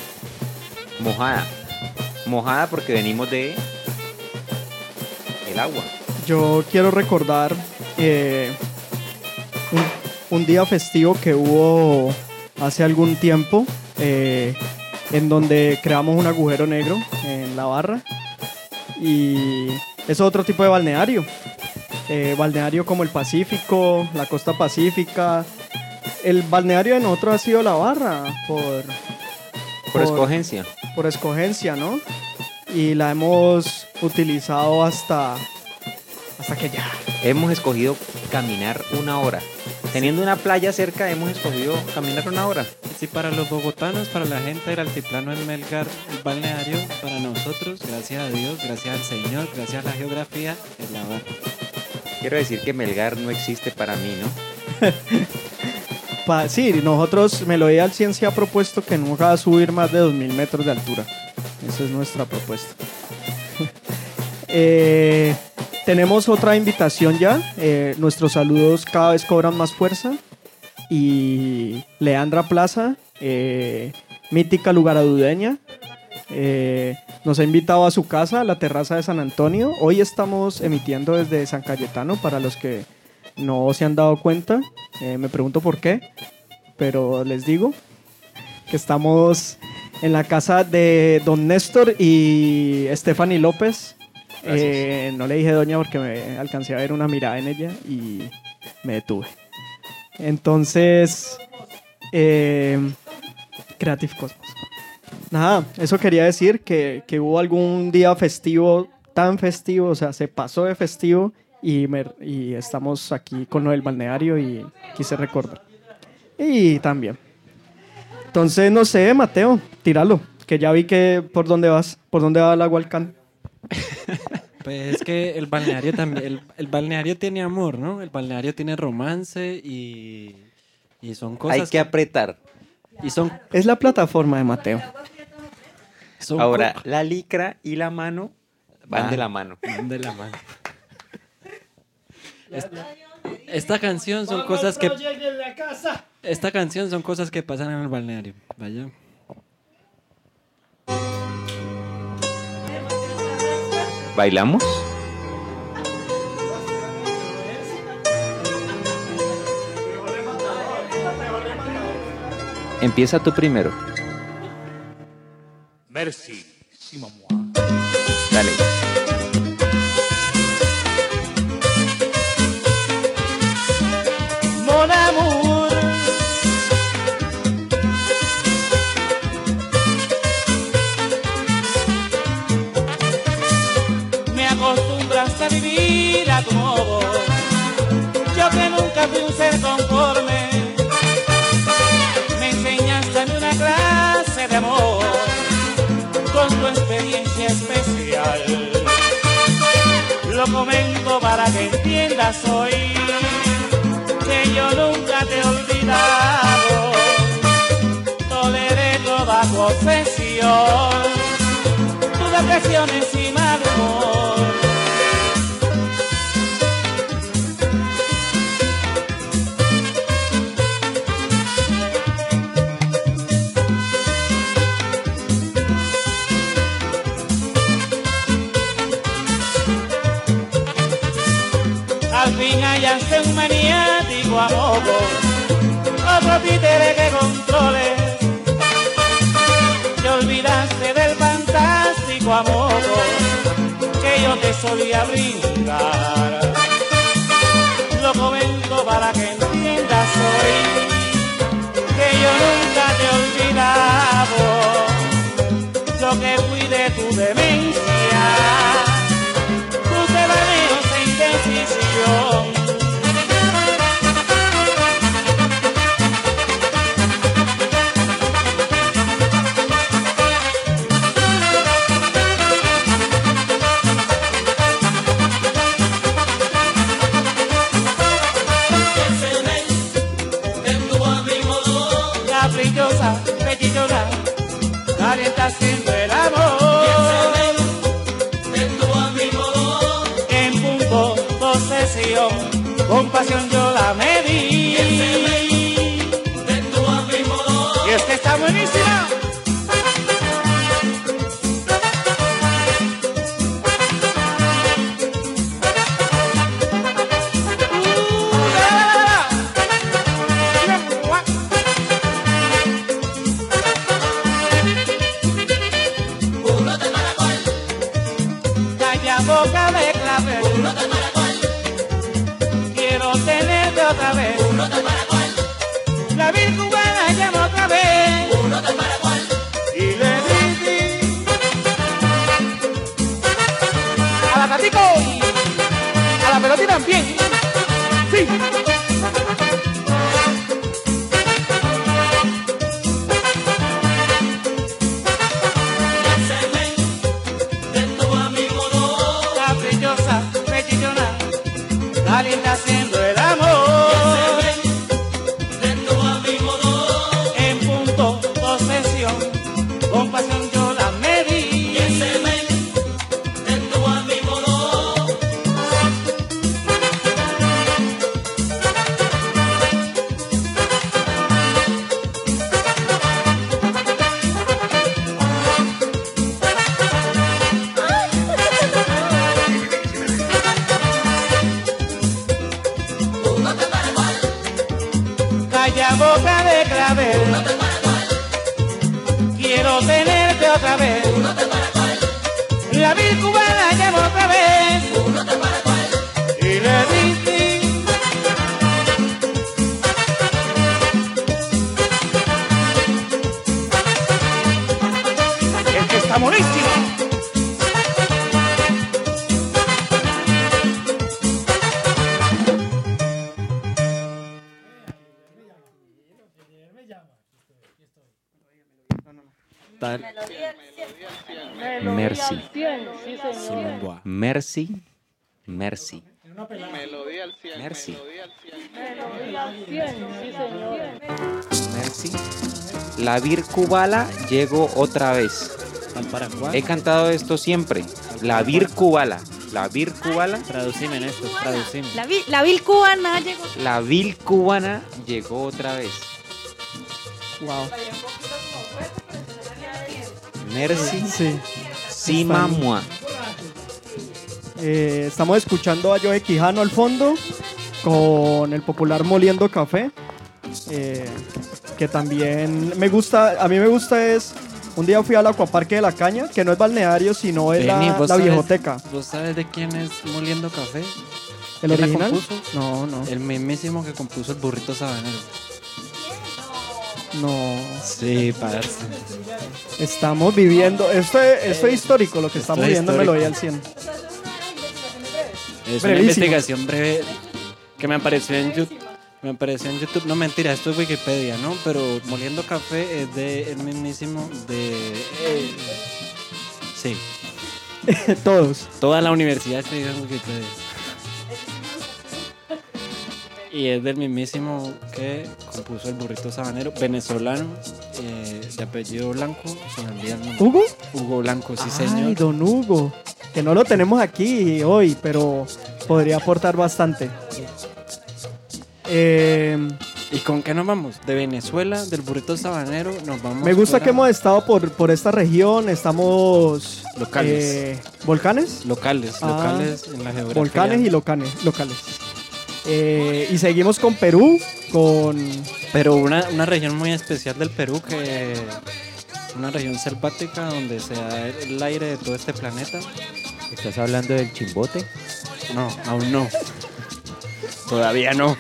mojada porque venimos de el agua. Yo quiero recordar un día festivo que hubo hace algún tiempo, en donde creamos un agujero negro en la barra. Y es otro tipo de balneario. Balneario como el Pacífico, la costa pacífica. El balneario de nosotros ha sido la barra por escogencia. Por escogencia, ¿no? Y la hemos utilizado hasta que ya. Hemos escogido caminar 1 hora. Teniendo una playa cerca, hemos escogido caminar 1 hora. Sí, para los bogotanos, para la gente del altiplano en Melgar, el balneario, para nosotros, gracias a Dios, gracias al Señor, gracias a la geografía, es la barra. Quiero decir que Melgar no existe para mí, ¿no? Sí, nosotros, Melodía al Ciencia ha propuesto que nunca va a subir más de 2.000 metros de altura. Esa es nuestra propuesta. Tenemos otra invitación ya. Nuestros saludos cada vez cobran más fuerza. Y Leandra Plaza, mítica lugaradudeña, nos ha invitado a su casa, a la terraza de San Antonio. Hoy estamos emitiendo desde San Cayetano, para los que no se han dado cuenta. Me pregunto por qué, pero les digo que estamos en la casa de don Néstor y Stephanie López. No le dije doña porque me alcancé a ver una mirada en ella y me detuve. Entonces, Creative Cosmos. Nada, eso quería decir que hubo algún día festivo, tan festivo, o sea, se pasó de festivo y estamos aquí con lo del balneario y quise recordar. Y también. Entonces, no sé, Mateo, tíralo, que ya vi que por dónde vas, por dónde va el agua al can. Pues es que el balneario también, el balneario tiene amor, ¿no? El balneario tiene romance y son cosas... Hay que apretar. Es la plataforma de Mateo. Ahora, la licra y la mano van de la mano. Van de la mano. Esta canción son cosas que... Esta canción son cosas que pasan en el balneario. Vaya. ¿Bailamos? Empieza tú primero. Merci, si maman. Dale. Mon amour, me acostumbraste a vivir a tu modo. Yo que nunca fui un ser conforme, me enseñaste a mí una clase de amor con tu experiencia especial. Lo comento para que entiendas hoy que yo nunca te he olvidado. Toleré toda tu obsesión, tus depresiones y mal humor. Al fin hallaste un maniático amor, otro títere que controle. Te olvidaste del fantástico amor que yo te solía brindar. Lo comento para que entiendas hoy que yo nunca te he olvidado. Lo que fui de tu demencia, tus devaneos e indecisión. Caprichosa, petitosa, calienta siempre el amor. En punto, posesión, con pasión yo la medí. Y es que está buenísima. La vil cubana llama otra vez. Uno del Paraguay. Y le dije a la Tatico, a la pelotita también. Sí. La linda haciendo el amor. De tu amigo no. En punto posesión, con pasión yo la medí. Y ese men de tu amigo no. Calla boca de clavel. Quiero tenerte otra vez. La vil cubana llama otra vez. Y le dije es que está buenísimo. Merci. Sí, Merci. Merci. Melodía al 100. Merci. Melodía al 100, sí señor. Merci. La vir cubala llegó otra vez. He cantado esto siempre. La vir cubala. La vir cubala. Traducime en esto, traducime. La vil cubana llegó. La vil cubana llegó otra vez. Wow. Merci. Sí. Sí, mamá. Estamos escuchando a Joe Quijano al fondo con el popular Moliendo Café, que también me gusta. A mí me gusta es. Un día fui al Acuaparque de la Caña, que no es balneario, sino es la viejoteca. ¿Vos sabes de quién es Moliendo Café? ¿El ¿Quién la original? compuso? No. El mismísimo que compuso el burrito sabanero. No. Sí, parce. Estamos viviendo. Esto es histórico lo que estamos viviendo en Melodía al 100. Es una investigación breve que me apareció en YouTube. No, mentira, esto es Wikipedia, ¿no? Pero Moliendo Café es de el mismísimo de... sí. Todos. Toda la universidad se dice en Wikipedia. Y es del mismísimo que compuso el burrito sabanero, venezolano, de apellido Blanco. Se me olvida el nombre. ¿Hugo? Hugo Blanco, sí Ay, señor. don Hugo. Que no lo tenemos aquí hoy, pero podría aportar bastante. ¿Y con qué nos vamos? De Venezuela, del burrito sabanero, nos vamos. Me gusta para- que hemos estado por esta región. Estamos... Locales. ¿Volcanes? Locales en la geografía. Volcanes y locales. Y seguimos con Perú, Pero una región muy especial del Perú, que una región selvática donde se da el aire de todo este planeta. ¿Estás hablando del Chimbote? No, aún no. Todavía no.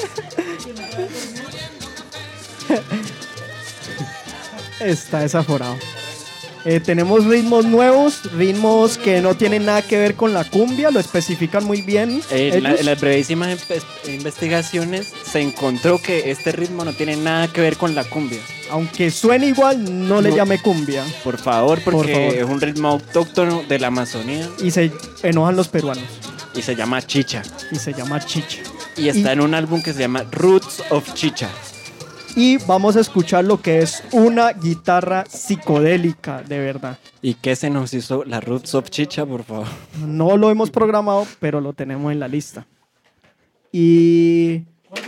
Está desaforado. Tenemos ritmos nuevos, ritmos que no tienen nada que ver con la cumbia, lo especifican muy bien. En ellos. las brevísimas investigaciones se encontró que este ritmo no tiene nada que ver con la cumbia. Aunque suene igual, no le llame cumbia. Por favor, porque Por favor. es un ritmo autóctono de la Amazonía Y se enojan los peruanos. y se llama chicha. Y se llama chicha. Y está en un álbum que se llama Roots of Chicha. Y vamos a escuchar lo que es una guitarra psicodélica, de verdad. ¿Y qué se nos hizo la Roots of Chicha, por favor? No lo hemos programado, pero lo tenemos en la lista. Y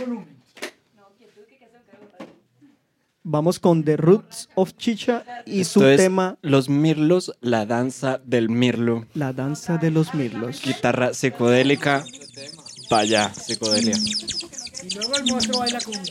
vamos con The Roots of Chicha y Esto su es tema Los Mirlos, la danza del mirlo. La danza de los mirlos. Guitarra psicodélica, para allá, psicodelia. Y luego el monstruo baila cumbia.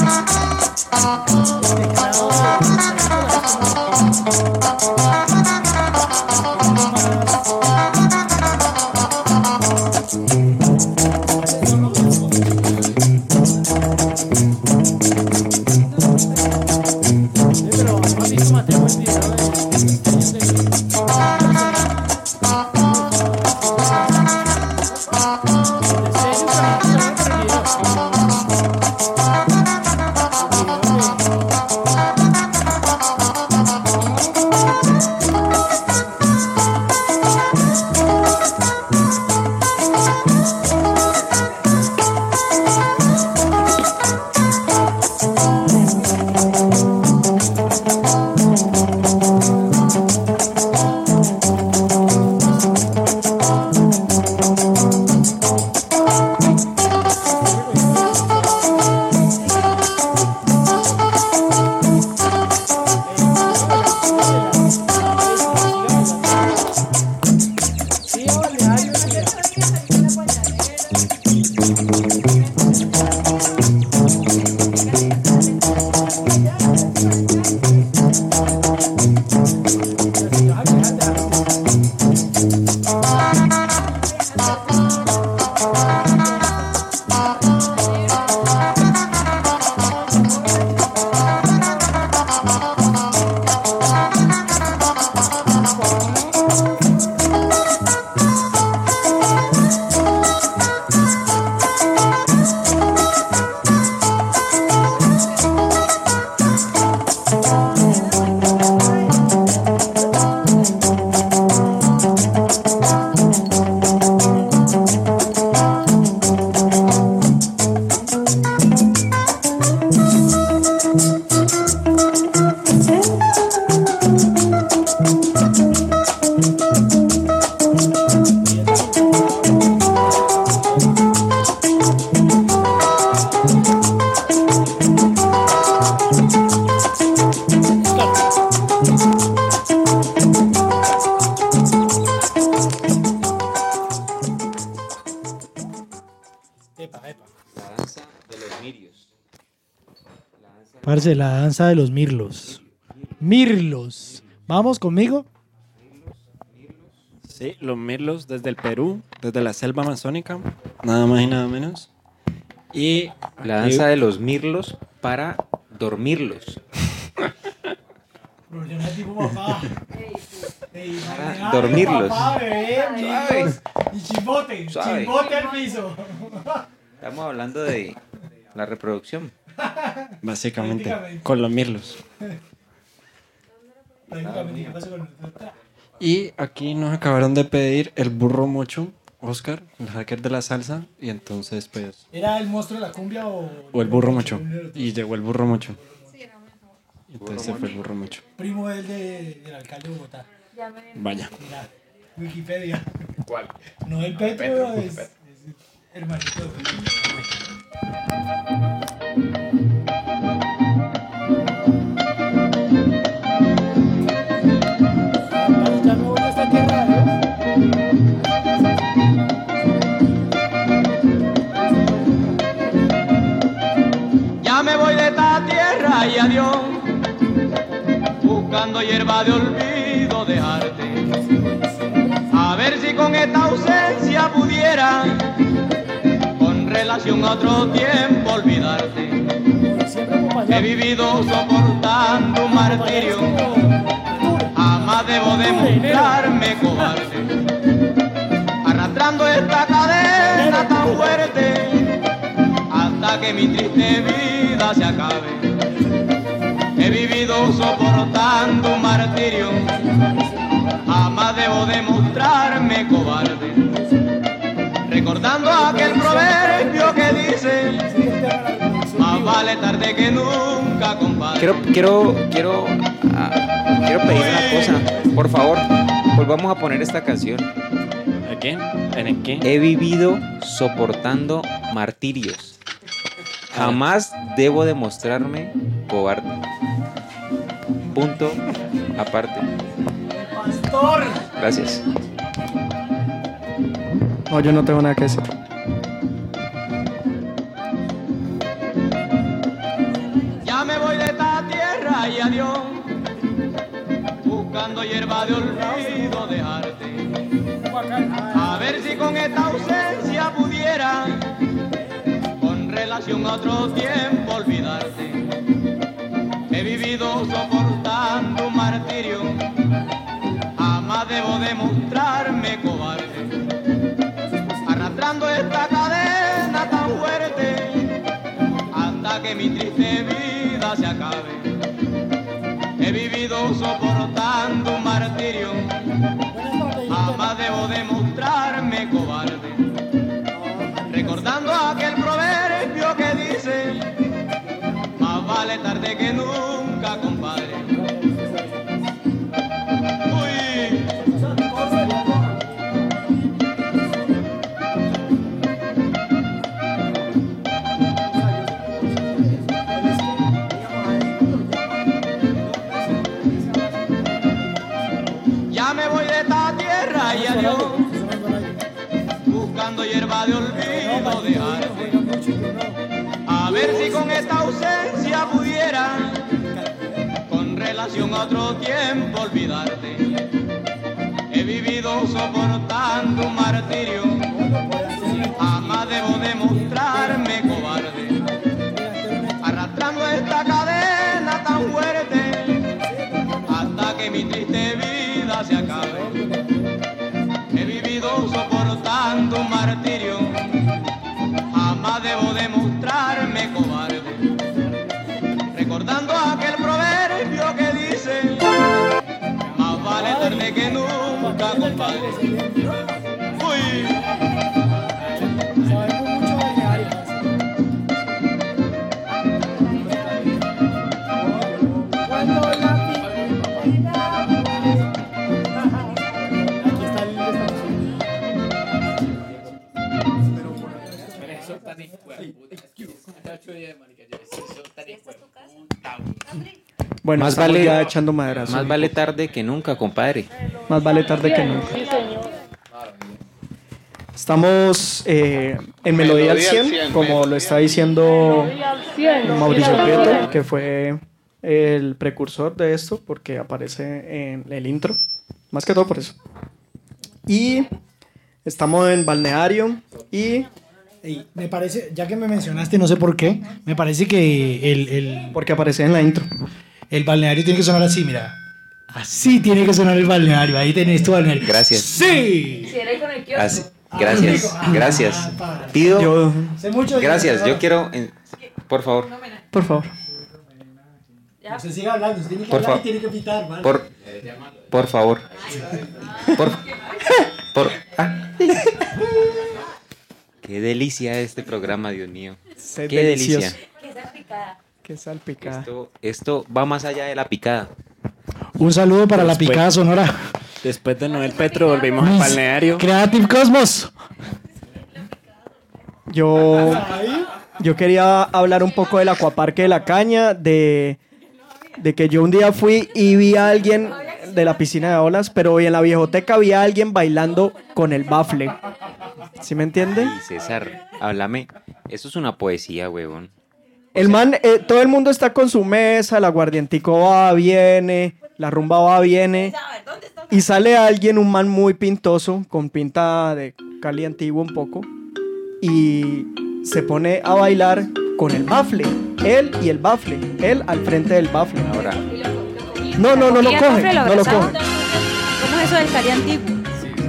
Parce, la danza de los mirlos. Mirlos. ¿Vamos conmigo? Sí, los mirlos desde el Perú, desde la selva amazónica, nada más y nada menos. Y la danza de los mirlos para dormirlos. Para dormirlos. Y chimbote, chimbote al piso. Estamos hablando de la reproducción. Básicamente, con los mirlos. Y aquí nos acabaron de pedir el burro mocho, Oscar, el hacker de la salsa, y entonces pues... ¿Era el monstruo de la cumbia o...? O el burro mocho, y llegó el burro mocho. Entonces se fue el burro mocho. Primo del alcalde de Bogotá. Vaya. Mira, Wikipedia. ¿Cuál? No, el Petro es hermanito. Ya me voy de esta tierra y adiós, buscando hierba de olvido dejarte. A ver si con esta ausencia pudiera, con relación a otro tiempo, olvidarte. He vivido soportando un martirio, jamás debo demostrarme cobarde, arrastrando esta cadena tan fuerte hasta que mi triste vida se acabe. He vivido soportando un martirio, jamás debo demostrarme cobarde, recordando aquel proverbio que dice: más vale tarde que nunca, compadre. Quiero pedir una cosa, por favor, volvamos a poner esta canción. ¿A qué? ¿En el qué? He vivido soportando martirios, jamás debo demostrarme cobarde. Punto aparte. ¡Pastor! Gracias. No, yo no tengo nada que decir. buscando hierba de olvido dejarte. A ver si con esta ausencia pudiera, con relación a otro tiempo, olvidarte. He vivido soportando un martirio, jamás debo demostrarme cobarde. Arrastrando esta cadena tan fuerte, hasta que mi triste vida se acabe. He vivido soportando un martirio, jamás debo demostrarme cobarde. Recordando aquel proverbio que dice, más vale tarde que nunca, compadre. Y adiós, buscando hierba de olvido dejarte. A ver si con esta ausencia pudiera, con relación a otro tiempo, olvidarte. He vivido soportando un martirio, jamás debo demostrarme cobarde. Arrastrando esta cadena tan fuerte, hasta que mi triste vida se acabe. He vivido soportando un martirio, jamás debo demostrarme cobarde. Recordando aquel proverbio que dice, más vale tarde que nunca, compadre. Bueno, más estamos vale, ya echando maderazo. Más vale tarde que nunca, compadre. Más vale tarde que nunca. Estamos en Melodía al 100, como lo está diciendo Mauricio Prieto, que fue el precursor de esto, porque aparece en el intro. Más que todo por eso. Y estamos en Balneario y... me parece, ya que me mencionaste, no sé por qué, me parece que porque aparece en la intro. El balneario tiene que sonar así, mira. Así tiene que sonar el balneario. Ahí tenés tu balneario. Gracias. ¡Sí! Así, gracias, gracias. Pido... gracias, yo quiero... por favor. Por favor. Usted sigue hablando, usted tiene que Por hablar y favor. tiene que pitar, ¿vale? Por favor. Qué delicia este programa, Dios mío. Qué delicia. Qué salpicada. Esto va más allá de la picada. Un saludo para la picada sonora. Después de Noel Petro volvimos al balneario. Creative Cosmos. Yo quería hablar un poco del Acuaparque de la Caña, de que yo un día fui y vi a alguien de la piscina de olas, pero hoy en la viejoteca había alguien bailando con el bafle. ¿Sí me entiende? Ay, César, háblame. Eso es una poesía, huevón. El man, todo el mundo está con su mesa, el aguardientico va, viene, la rumba va, viene. Y sale alguien, un man muy pintoso, con pinta de Cali antiguo un poco, y se pone a bailar con el bafle. Él y el bafle. Él al frente del bafle. Ahora. No lo coge, no lo coge. ¿Cómo es eso del Cali antiguo?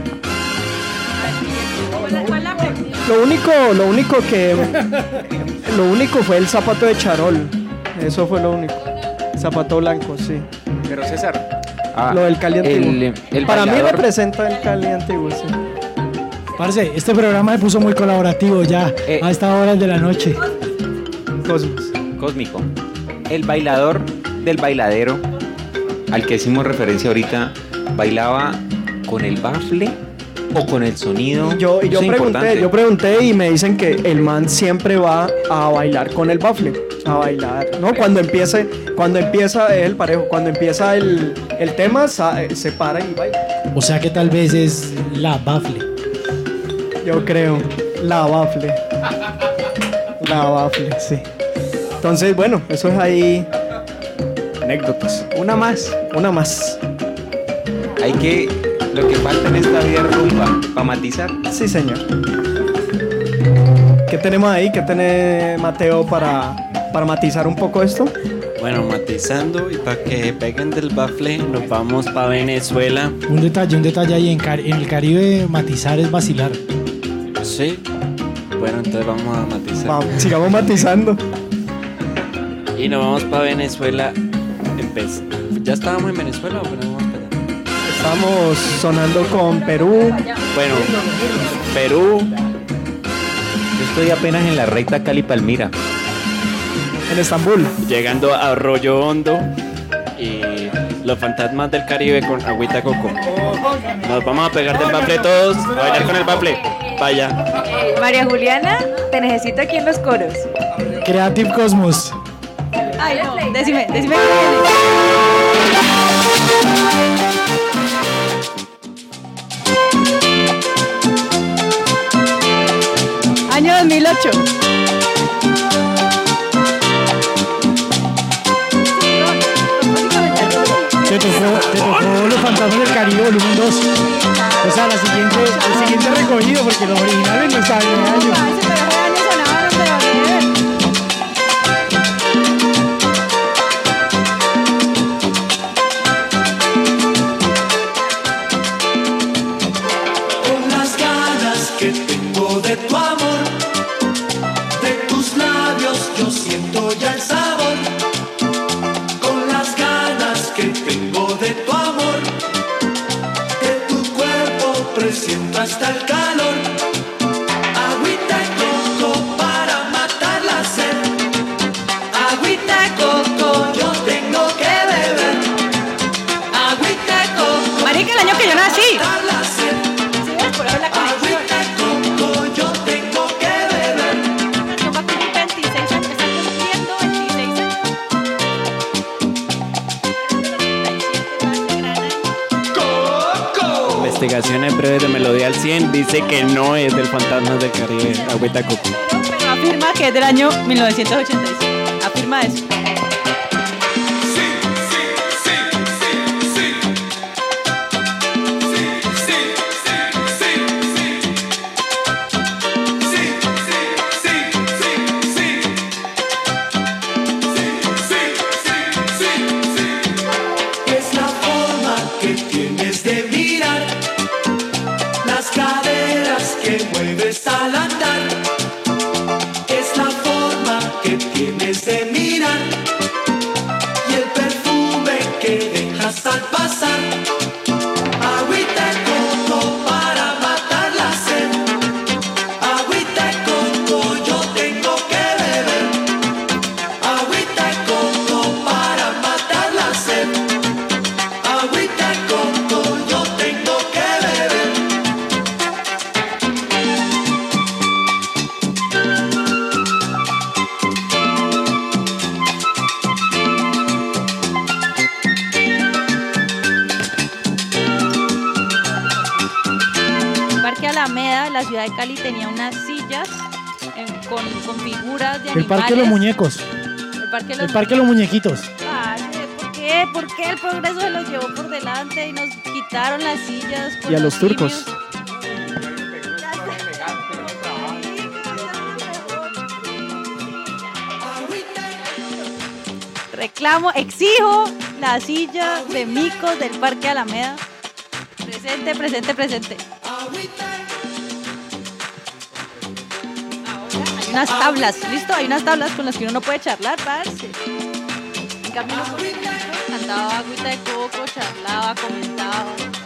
Lo único fue el zapato de charol. Eso fue lo único. Zapato blanco, sí. Pero César, lo del Cali antiguo. el Para mí bailador... representa el Cali antiguo, sí. Parce, este programa se puso muy colaborativo ya a esta hora de la noche. Cósmico. El bailador del bailadero, al que hicimos referencia ahorita, ¿bailaba con el bafle o con el sonido? Yo pregunté y me dicen que el man siempre va a bailar con el bafle, a bailar, ¿no? Cuando empieza es el parejo, cuando empieza el tema se para y baila. O sea que tal vez es la bafle. Yo creo, la bafle, sí. Entonces, bueno, eso es ahí anécdotas. Una más. Lo que falta en esta vida es rumba, para matizar. Sí, señor. ¿Qué tenemos ahí? ¿Qué tiene Mateo para matizar un poco esto? Bueno, matizando y para que peguen del bafle, nos vamos para Venezuela. Un detalle ahí, en el Caribe matizar es vacilar. Sí. Bueno, entonces vamos a matizar. Sigamos matizando. Y nos vamos para Venezuela. ¿Ya estábamos en Venezuela o bueno, vamos para allá? Estamos sonando con Perú. Bueno, Perú. Yo estoy apenas en la recta Cali-Palmira. En Estambul. Llegando a Arroyo Hondo y los fantasmas del Caribe con agüita coco. Nos vamos a pegar del bafle todos, a bailar con el bafle. Vaya. María Juliana, te necesito aquí en los coros. Creative Cosmos. Ay, no, decime. Año 2008. Te tocó Los Fantasmas del Caribe volumen 2. O sea, el siguiente recogido, porque los originales no estaban en el año. Con las ganas que tengo de tu amor, de tus labios yo siento ya el sabor. Con las ganas que tengo de tu amor, de tu cuerpo presiento hasta el calor. Agüita de coco para matar la sed. Agüita de coco yo tengo que beber. Agüita de coco. Marica, el año que yo nací. Investigaciones breves de Melodía al 100 dice que no es del Fantasmas del Caribe, agüita coco. Pero afirma que es del año 1986. Afirma eso. Es la forma que tienes de mirar, las caderas que mueves al andar. Es la forma que tienes de mirar y el perfume que dejas al pasar. Agüita de coco para matar la sed. Agüita de coco yo tengo que beber. Agüita de coco para matar la sed. Agüita de coco yo tengo que beber. Parque Alameda, la ciudad de Cali, tenía unas sillas con figuras de animales. El Parque de los Muñecos. El Parque de los Muñequitos. Parce, ¿por qué? ¿Por qué el progreso se los llevó por delante y nos quitaron las sillas? con Y a los turcos. simios? Reclamo, exijo la silla de micos del Parque Alameda. Presente, presente, presente. Hay unas tablas, ¿listo? Hay unas tablas con las que uno no puede charlar, parce. En cambio, uno con el micro cantaba agüita de coco, charlaba, comentaba.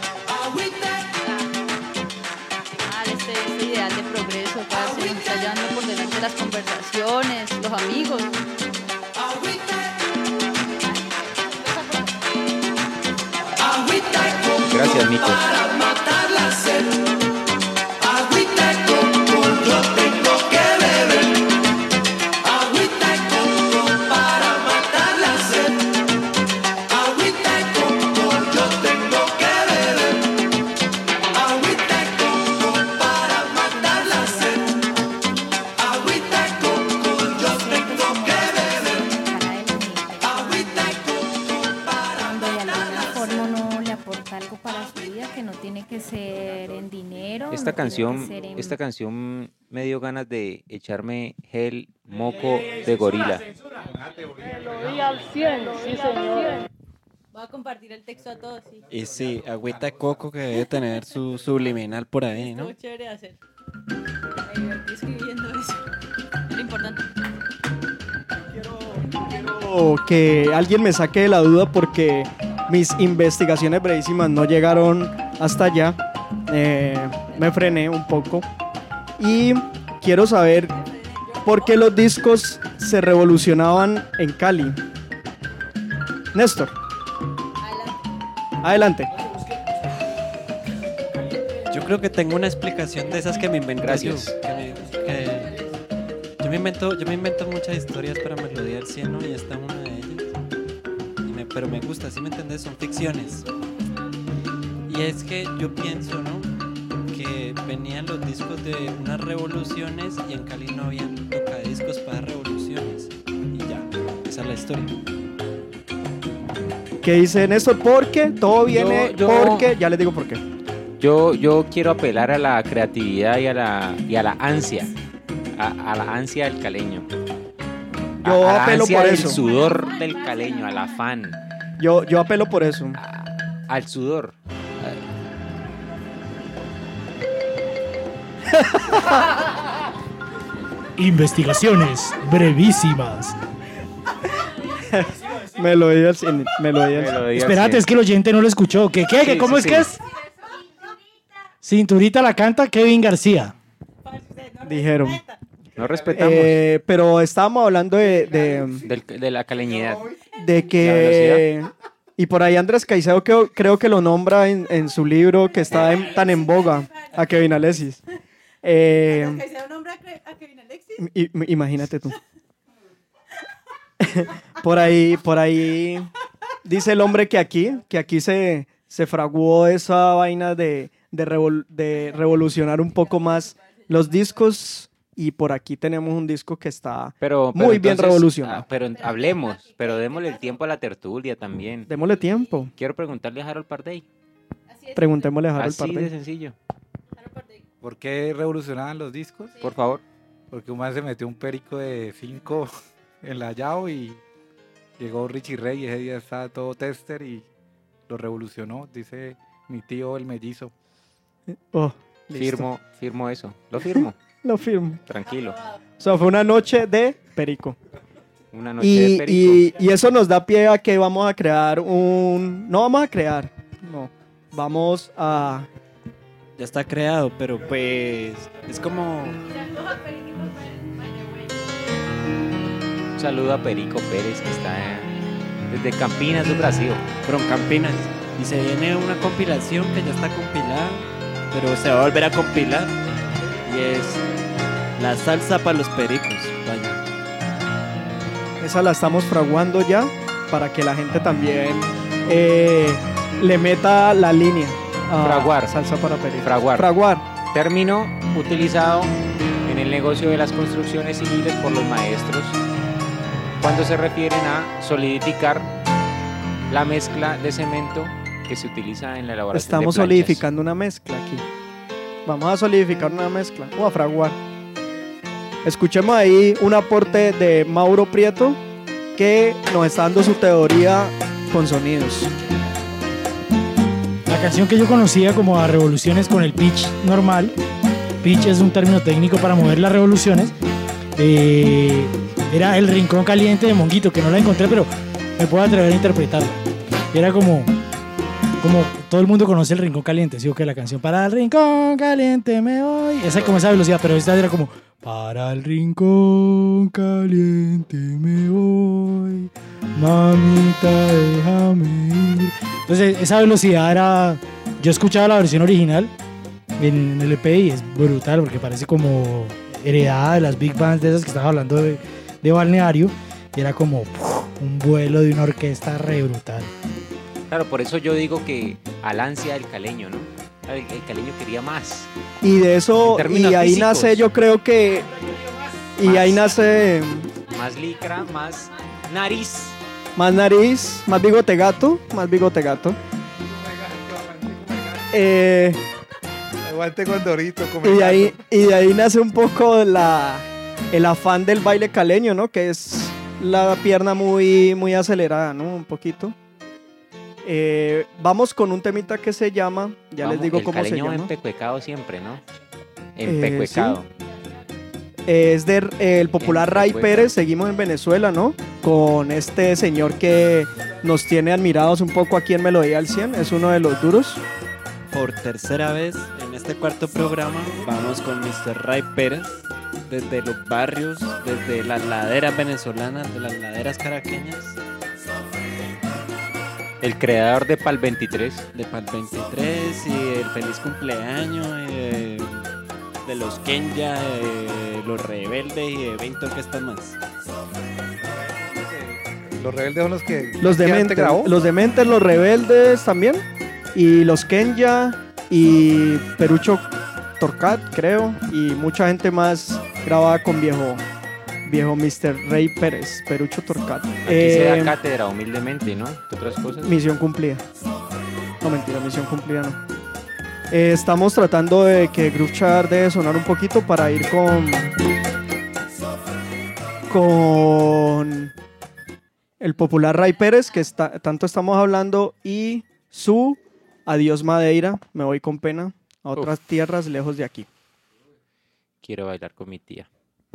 Este ideal de progreso, parce, nos está llevando por delante las conversaciones, los amigos. Gracias, Nico. Para matar la sed. Agüita de coco yo tengo que beber. Agüita de coco para matar la sed. Agüita de coco yo tengo que beber. Agüita de coco para matar la sed. Agüita de coco yo tengo que beber. Agüita de coco para matar la sed. Cuando de alguna forma no le aporta algo para su que ser en dinero. Esta no tiene que ser en- canción me dio ganas de echarme gel moco de gorila. Melodía al 100, sí señor. Voy a compartir el texto a todos, sí. Y sí, agüita de coco que debe tener su subliminal por ahí, ¿no? Estuvo chévere de hacer. Me divertí escribiendo eso. Es lo importante. O que alguien me saque de la duda porque mis investigaciones brevísimas no llegaron hasta allá. Me frené un poco. Y quiero saber por qué los discos se revolucionaban en Cali. Néstor. Adelante. Yo creo que tengo una explicación de esas que me invento. Gracias. Yo me invento muchas historias para Melodía al 100, ¿no? Y esta es una de ellas. Pero me gusta, ¿sí me entendés? Son ficciones. Y es que yo pienso, ¿no? Que venían los discos de unas revoluciones y en Cali no habían tocadiscos para revoluciones. Y ya, esa es la historia. ¿Qué dice Néstor? Porque todo viene porque... Ya les digo por qué. Yo quiero apelar a la creatividad y a la ansia. A la ansia del caleño. Yo a apelo la ansia por del eso. sudor del caleño, al afán. Yo apelo por eso. Al sudor. Investigaciones brevísimas. Melodía al 100. Espérate, es que el oyente no lo escuchó. ¿Qué? Sí, ¿Cómo sí, es sí. que es? Cinturita la canta Kevin García. Dijeron. No respetamos. Pero estábamos hablando de la caleñidad. de que... Y por ahí Andrés Caicedo creo que lo nombra en su libro que está tan en boga, a Kevin Alexis. ¿Caicedo nombra a Kevin Alexis? Imagínate tú. Por ahí dice el hombre que aquí se fraguó esa vaina de revolucionar un poco más los discos. Y por aquí tenemos un disco que está muy bien revolucionado. Pero hablemos, pero démosle el tiempo a la tertulia también. Démosle tiempo. Quiero preguntarle a Harold Pardey. Preguntémosle a Harold Así Pardey. de sencillo. ¿Por qué revolucionaban los discos? Por favor. Porque un man se metió un perico de 5 en la Yao y llegó Richie Ray y ese día estaba todo tester y lo revolucionó, dice mi tío el mellizo. Oh, listo. Firmo eso. Lo firmo. Lo firmo. Tranquilo. O sea, fue una noche de perico. Una noche de perico. Y eso nos da pie a que vamos a crear un... No vamos a crear, no. Vamos a... Ya está creado, pero pues es como... Un saludo a Perico Pérez que está desde Campinas, do Brasil. From Campinas. Y se viene una compilación que ya está compilada, pero se va a volver a compilar. Y es la salsa para los pericos. Vaya. Esa la estamos fraguando ya para que la gente también le meta la línea. Fraguar. Salsa para perico. Fraguar. Término utilizado en el negocio de las construcciones civiles por los maestros cuando se refieren a solidificar la mezcla de cemento que se utiliza en la elaboración Estamos de planchas. solidificando una mezcla aquí. Vamos a solidificar una mezcla o a fraguar. Escuchemos ahí un aporte de Mauro Prieto que nos está dando su teoría con sonidos. La canción que yo conocía como a revoluciones con el pitch normal. Pitch es un término técnico para mover las revoluciones. Era El Rincón Caliente de Monguito, que no la encontré, pero me puedo atrever a interpretarla. Era como todo el mundo conoce El Rincón Caliente, ¿sí o qué? La canción Para el Rincón Caliente me voy. Esa como esa velocidad, pero esta era como Para el Rincón Caliente me voy, mamita déjame ir. Entonces esa velocidad era... Yo escuchaba la versión original en el EP y es brutal porque parece como heredada de las big bands de esas que estaba hablando de Balneario. Y era como un vuelo de una orquesta re brutal. Claro, por eso yo digo que al ansia del caleño, ¿no? El caleño quería más. Y de eso, y ahí físicos. nace, yo creo que... Y Más. ahí nace... Más licra, más nariz. Más nariz, más bigote gato, más bigote gato. Aguante Condorito. Y de ahí nace un poco el afán del baile caleño, ¿no? Que es la pierna muy, muy acelerada, ¿no? Un poquito. Vamos con un temita que se llama, les digo cómo se llama. Empecuecado siempre, ¿no? Empecuecado. Sí. Es del popular Ray Pérez, seguimos en Venezuela, ¿no? Con este señor que nos tiene admirados un poco aquí en Melodía al 100, es uno de los duros. Por tercera vez en este cuarto programa vamos con Mr. Ray Pérez, desde los barrios, desde las laderas venezolanas, de las laderas caraqueñas. El creador de Pal 23. De Pal 23 y el feliz cumpleaños de los Kenya, los Rebeldes y de 20 orquestas más. Los Rebeldes son los que... Los Dementes, los Rebeldes también. Y los Kenya y Perucho Torcat, creo. Y mucha gente más grabada con viejo Mr. Ray Pérez, Perucho Torcat. Aquí se da cátedra humildemente, ¿no? ¿Qué otras cosas? Misión cumplida. No, mentira, misión cumplida no. Estamos tratando de que Groove Chart debe sonar un poquito para ir con el popular Ray Pérez, que tanto estamos hablando, y su Adiós Madeira, me voy con pena a otras tierras lejos de aquí. Quiero bailar con mi tía.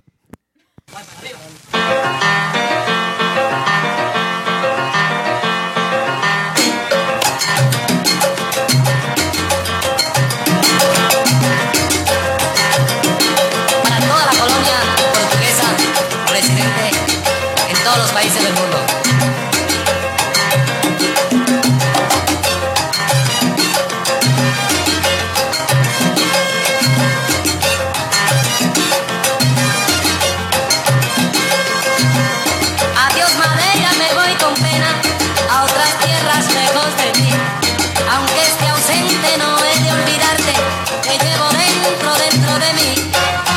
Para toda la colonia portuguesa residente en todos los países del mundo. Adiós Madeira, me voy con pena a otras tierras lejos de ti. Aunque esté ausente no he de olvidarte, te llevo dentro de mí.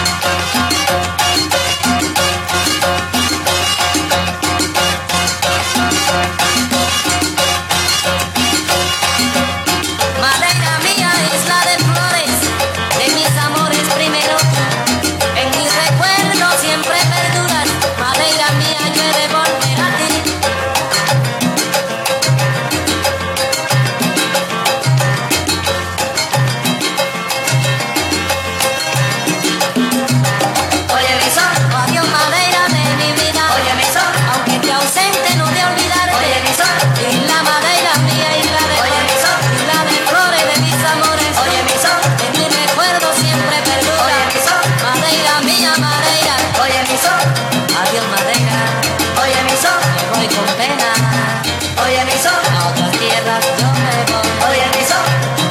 Madeira mía, isla de flores, de mis amores primero. En mis recuerdos siempre perduras, Madeira mía, yo he de volver a ti. Oye mi sol, adiós Madeira de mi vida. Oye mi sol, aunque esté ausente no de olvidarte. Oye mi sol, isla Madeira mía, isla de flores, isla de flores de mis amores. Oye mi sol, en mi recuerdo siempre perdura. Oye mi sol, Madeira mía, Madeira. Oye mi sol, adiós Madeira. Oye mi sol, me voy con pena. Oye mi sol, a otras tierras yo me voy. Oye mi sol.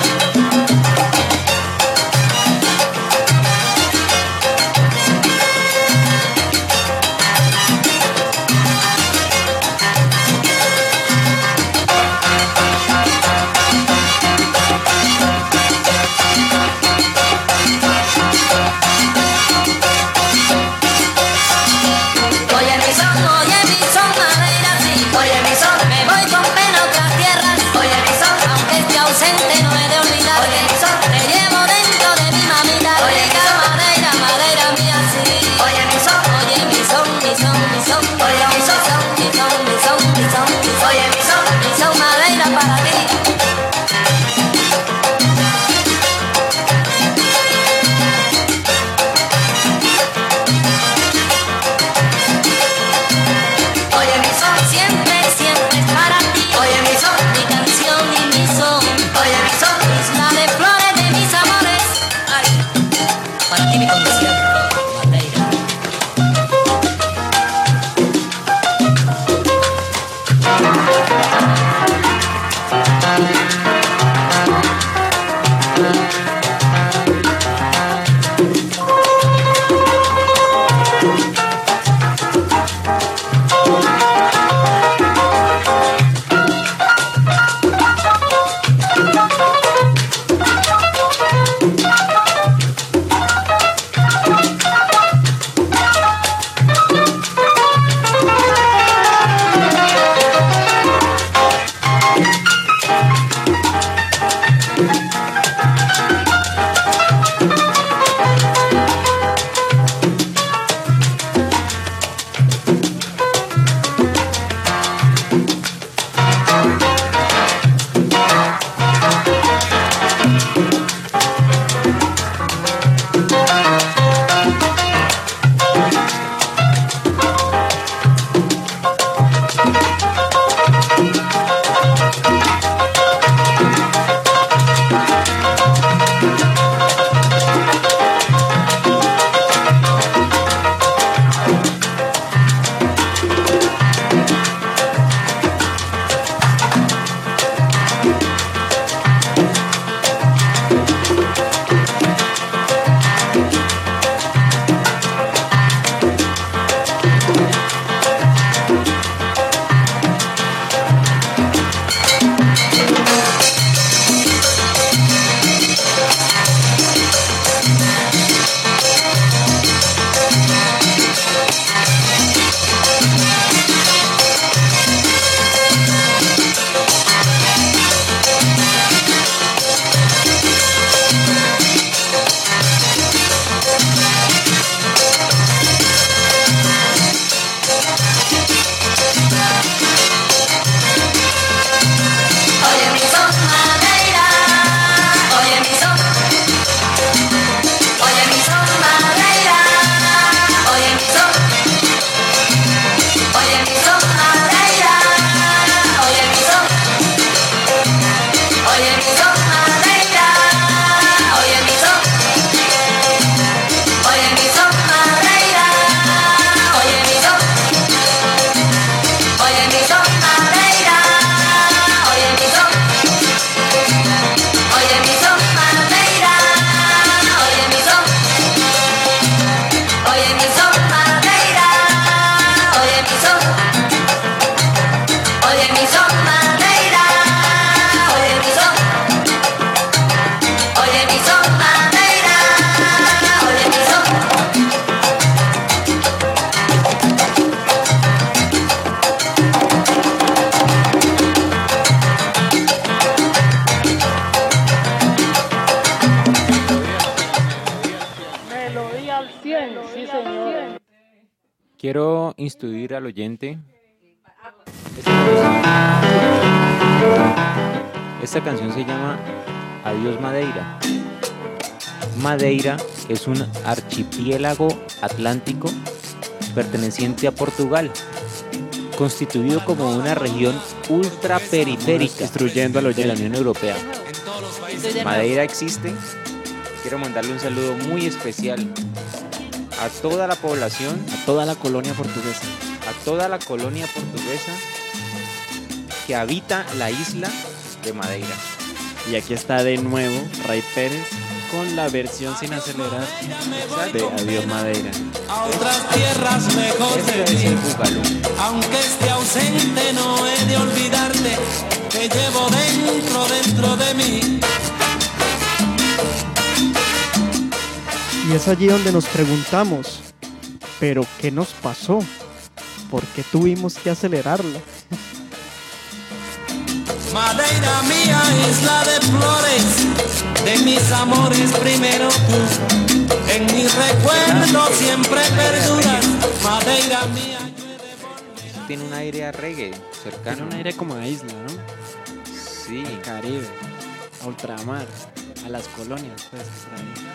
Oye mi son, Madeira, sí. Oye mi son, me voy con pena a otras tierras. Oye mi son, aunque esté ausente no he de olvidarte. Oye mi son, te llevo dentro de mi mamita. Oye mi son, Madeira, Madeira mía, sí. Oye mi son, mi son. Oye mi son, mi son. Oye mi son, Madeira para ti. Oye mi son, siempre es para ti. Oye mi son, mi canción y mi son. Oye mi son, isla de flores de mis amores. Ay, para ti mi concierto, Madeira. Quiero instruir al oyente. Esta canción se llama Adiós Madeira. Madeira es un archipiélago atlántico perteneciente a Portugal, constituido como una región ultraperiférica Instruyendo al de oyente. la Unión Europea. Madeira existe. Quiero mandarle un saludo muy especial a toda la población, A toda la colonia portuguesa. a toda la colonia portuguesa que habita la isla de Madeira. Y aquí está de nuevo Ray Pérez con la versión sin acelerar de Adiós Madeira. A otras tierras lejos de Este es el ti. bugalú. Aunque esté ausente, no he de olvidarte. Te llevo dentro de mí. Y es allí donde nos preguntamos, ¿pero qué nos pasó? ¿Por qué tuvimos que acelerarla? Madeira mía, isla de flores, de mis amores primero tú. En mis recuerdos siempre perduras. Madeira mía. Tiene un aire a reggae Tiene cercano. un aire como a isla, ¿no? Sí. Al Caribe, a ultramar, a las colonias, pues, por ahí.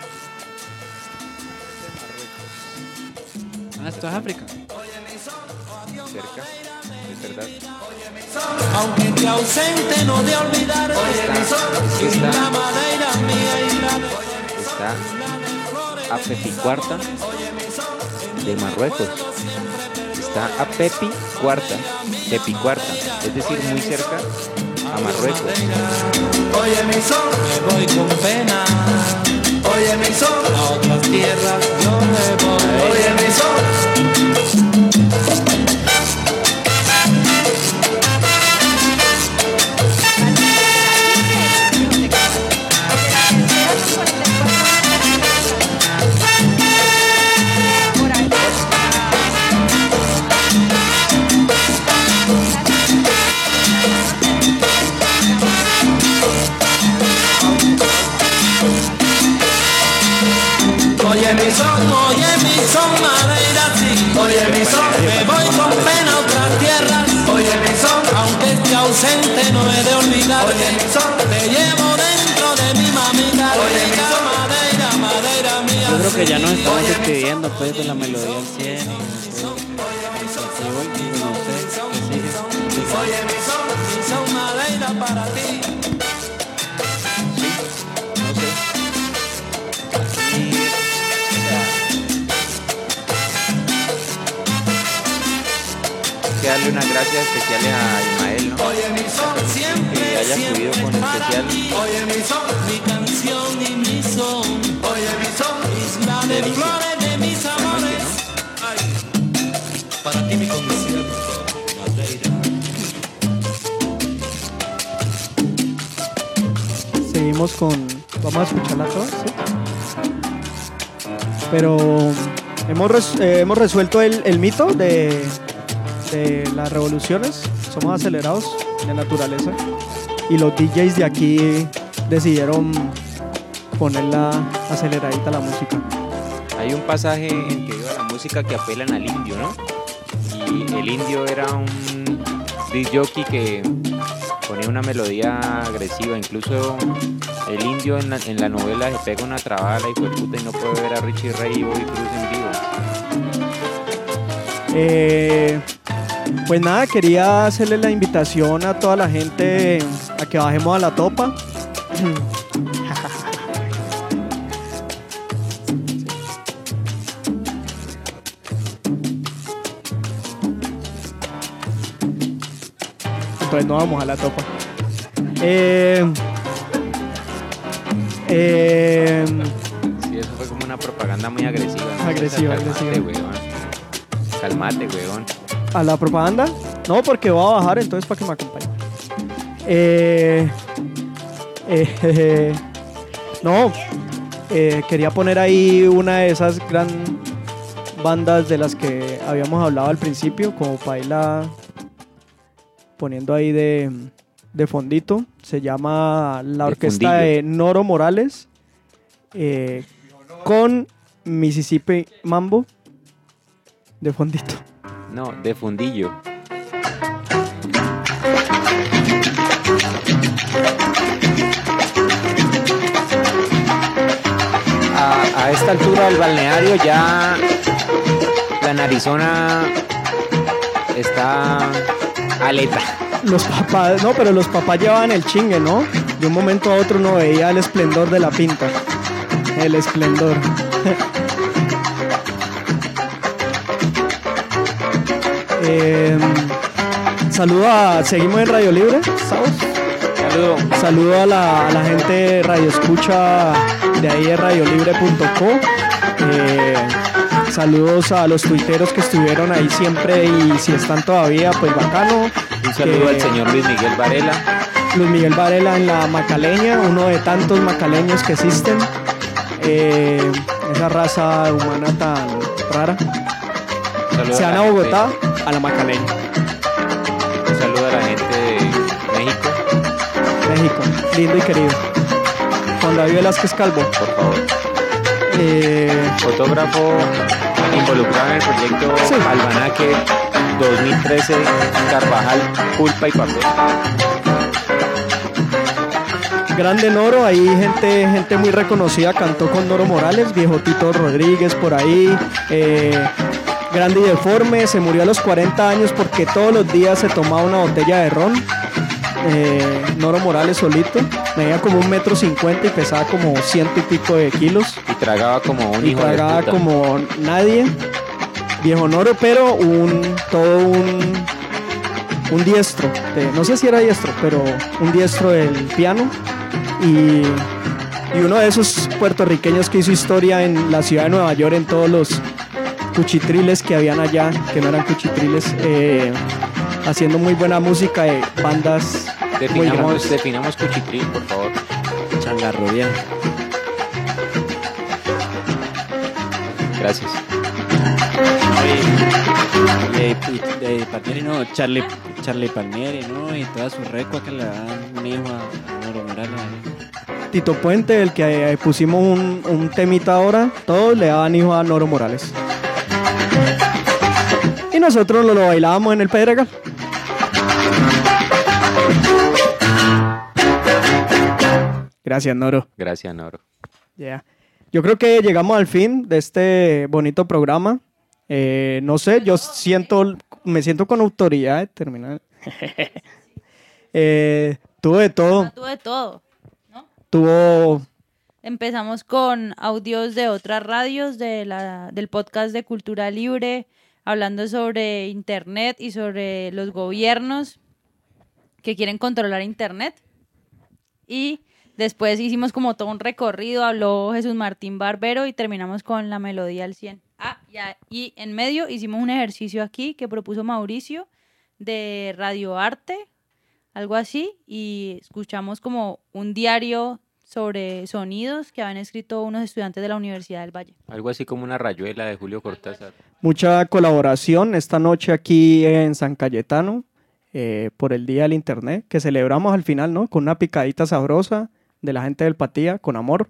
Ah, esto es África. Cerca, es verdad. Aunque te ausente, no de olvidarte. Isla Madeira mía, isla de Está a Pepicuarta de Marruecos. Está a Pepicuarta, es decir, muy cerca a Marruecos. Oye mi sol, me voy con pena. Oye mi sol, a otras tierras yo me voy. Oye mi sol. Oye mi son, Madeira sí. Oye mi son, me voy con pena a otras tierras. Oye mi son, aunque esté ausente no he de olvidar. Oye mi son, te llevo dentro de mi mamita. Oye mi son, Madeira, Madeira mía. Yo creo que ya nos estamos Oye, despidiendo pues de la melodía al 100. Y hoy, no sé, ¿qué sigue? Oye mi son Madeira para ti. No sé. Hay que darle unas gracias especiales a Ismael, ¿no? Oye mi son siempre, Que haya siempre subido con para especial. ti. Oye mi son, mi canción y mi son. Oye mi son, isla de Delicia. flores de mis amores. Ay, para ti mi concierto, Madeira. Seguimos con... ¿Vamos a escucharla toda? Sí. Pero hemos resuelto el mito de las revoluciones. Somos acelerados de naturaleza. Y los DJs de aquí decidieron ponerla aceleradita la música. Hay un pasaje en que iba la música que apelan al indio, ¿no? Y el indio era un disc jockey que ponía una melodía agresiva. Incluso el indio en la novela se pega una trabada y fue puta y no puede ver a Richie Ray y Bobby Cruz en vivo. Pues nada, quería hacerle la invitación a toda la gente a que bajemos a la topa. Entonces no vamos a la topa. Sí, eso fue como una propaganda muy agresiva, ¿no? Agresiva, Calmate, agresiva. weón. Calmate, weón. ¿A la propaganda? No, porque voy a bajar, entonces para que me acompañe. No, quería poner ahí una de esas gran bandas de las que habíamos hablado al principio, como para irla poniendo ahí de fondito. Se llama la De orquesta fundillo. de Noro Morales con Mississippi Mambo. De fondito. No, de fundillo. A esta altura del balneario ya la narizona está aleta. Los papás, no, pero los papás llevaban el chingue, ¿no? De un momento a otro uno veía el esplendor de la pinta. El esplendor. Seguimos en Radio Libre, ¿sabes? Saludo a la gente de Radio Escucha de ahí de radiolibre.co. Saludos a los tuiteros que estuvieron ahí siempre y si están todavía, pues bacano. Un saludo al señor Luis Miguel Varela. Luis Miguel Varela en la Macaleña, uno de tantos macaleños que existen. Esa raza humana tan rara. Se van a Bogotá, a la Macaleña. Un saludo a la gente de México. México, lindo y querido. Juan David Velázquez Calvo. Por favor. Fotógrafo involucrado en el proyecto Almanaque 2013, Carvajal, Pulpa y Papel. Grande Noro, ahí gente muy reconocida cantó con Noro Morales, viejo Tito Rodríguez por ahí. Grande y deforme, se murió a los 40 años porque todos los días se tomaba una botella de ron. Noro Morales solito, medía como 1,50 m y pesaba como 100 y pico de kilos. Y tragaba como un hijo de puta. Tragaba como nadie. Viejo Noro, pero todo un diestro. No sé si era diestro, pero un diestro del piano. Y uno de esos puertorriqueños que hizo historia en la ciudad de Nueva York, en todos los cuchitriles que habían allá, que no eran cuchitriles, haciendo muy buena música de bandas. Definamos cuchitril, por favor. Changarrobián. Gracias. De Palmieri, ¿no? Charlie Palmieri, ¿no? Y toda su recua que le dan un hijo a Noro Morales. Tito Puente, el que pusimos un temita ahora, todos le daban hijo a Noro Morales. Y nosotros lo bailábamos en el Pedregal. Gracias, Noro. Gracias, Noro. Yeah. Yo creo que llegamos al fin de este bonito programa. No sé, me siento con autoridad de terminar. Tuvo de todo. Tuvo de todo. Empezamos con audios de otras radios del podcast de Cultura Libre, hablando sobre Internet y sobre los gobiernos que quieren controlar Internet. Y después hicimos como todo un recorrido, habló Jesús Martín Barbero y terminamos con la melodía al 100. Y en medio hicimos un ejercicio aquí que propuso Mauricio de radioarte, algo así, y escuchamos como un diario sobre sonidos que habían escrito unos estudiantes de la Universidad del Valle. Algo así como una rayuela de Julio Cortázar. Mucha colaboración esta noche aquí en San Cayetano por el Día del Internet, que celebramos al final, ¿no? Con una picadita sabrosa de la gente del Patía, con amor.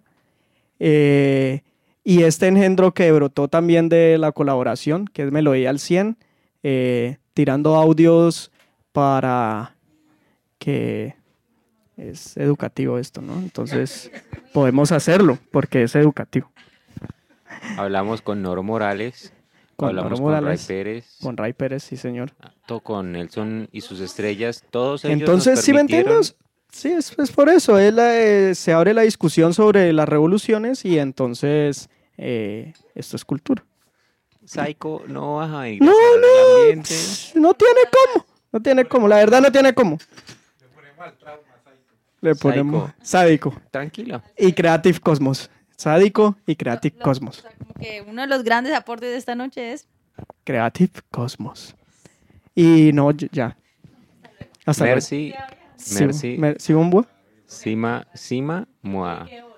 Y este engendro que brotó también de la colaboración, que es Melodía al 100, tirando audios para que es educativo esto, ¿no? Entonces podemos hacerlo porque es educativo. Hablamos con Noro Morales, hablamos con Ray Pérez. Con Ray Pérez, sí, señor. Con Nelson y sus estrellas, todos ellos. Entonces, ¿sí me entiendes? Sí, es por eso. Se abre la discusión sobre las revoluciones y entonces esto es cultura. Psycho, no vas a venir no tiene cómo. La verdad no tiene cómo. Le ponemos sádico. Tranquilo. Y Creative Cosmos. Sádico y Creative Cosmos. O sea, como que uno de los grandes aportes de esta noche es Creative Cosmos. Y no, ya. Hasta luego. Merci, Simon Bois. Sima, Moi.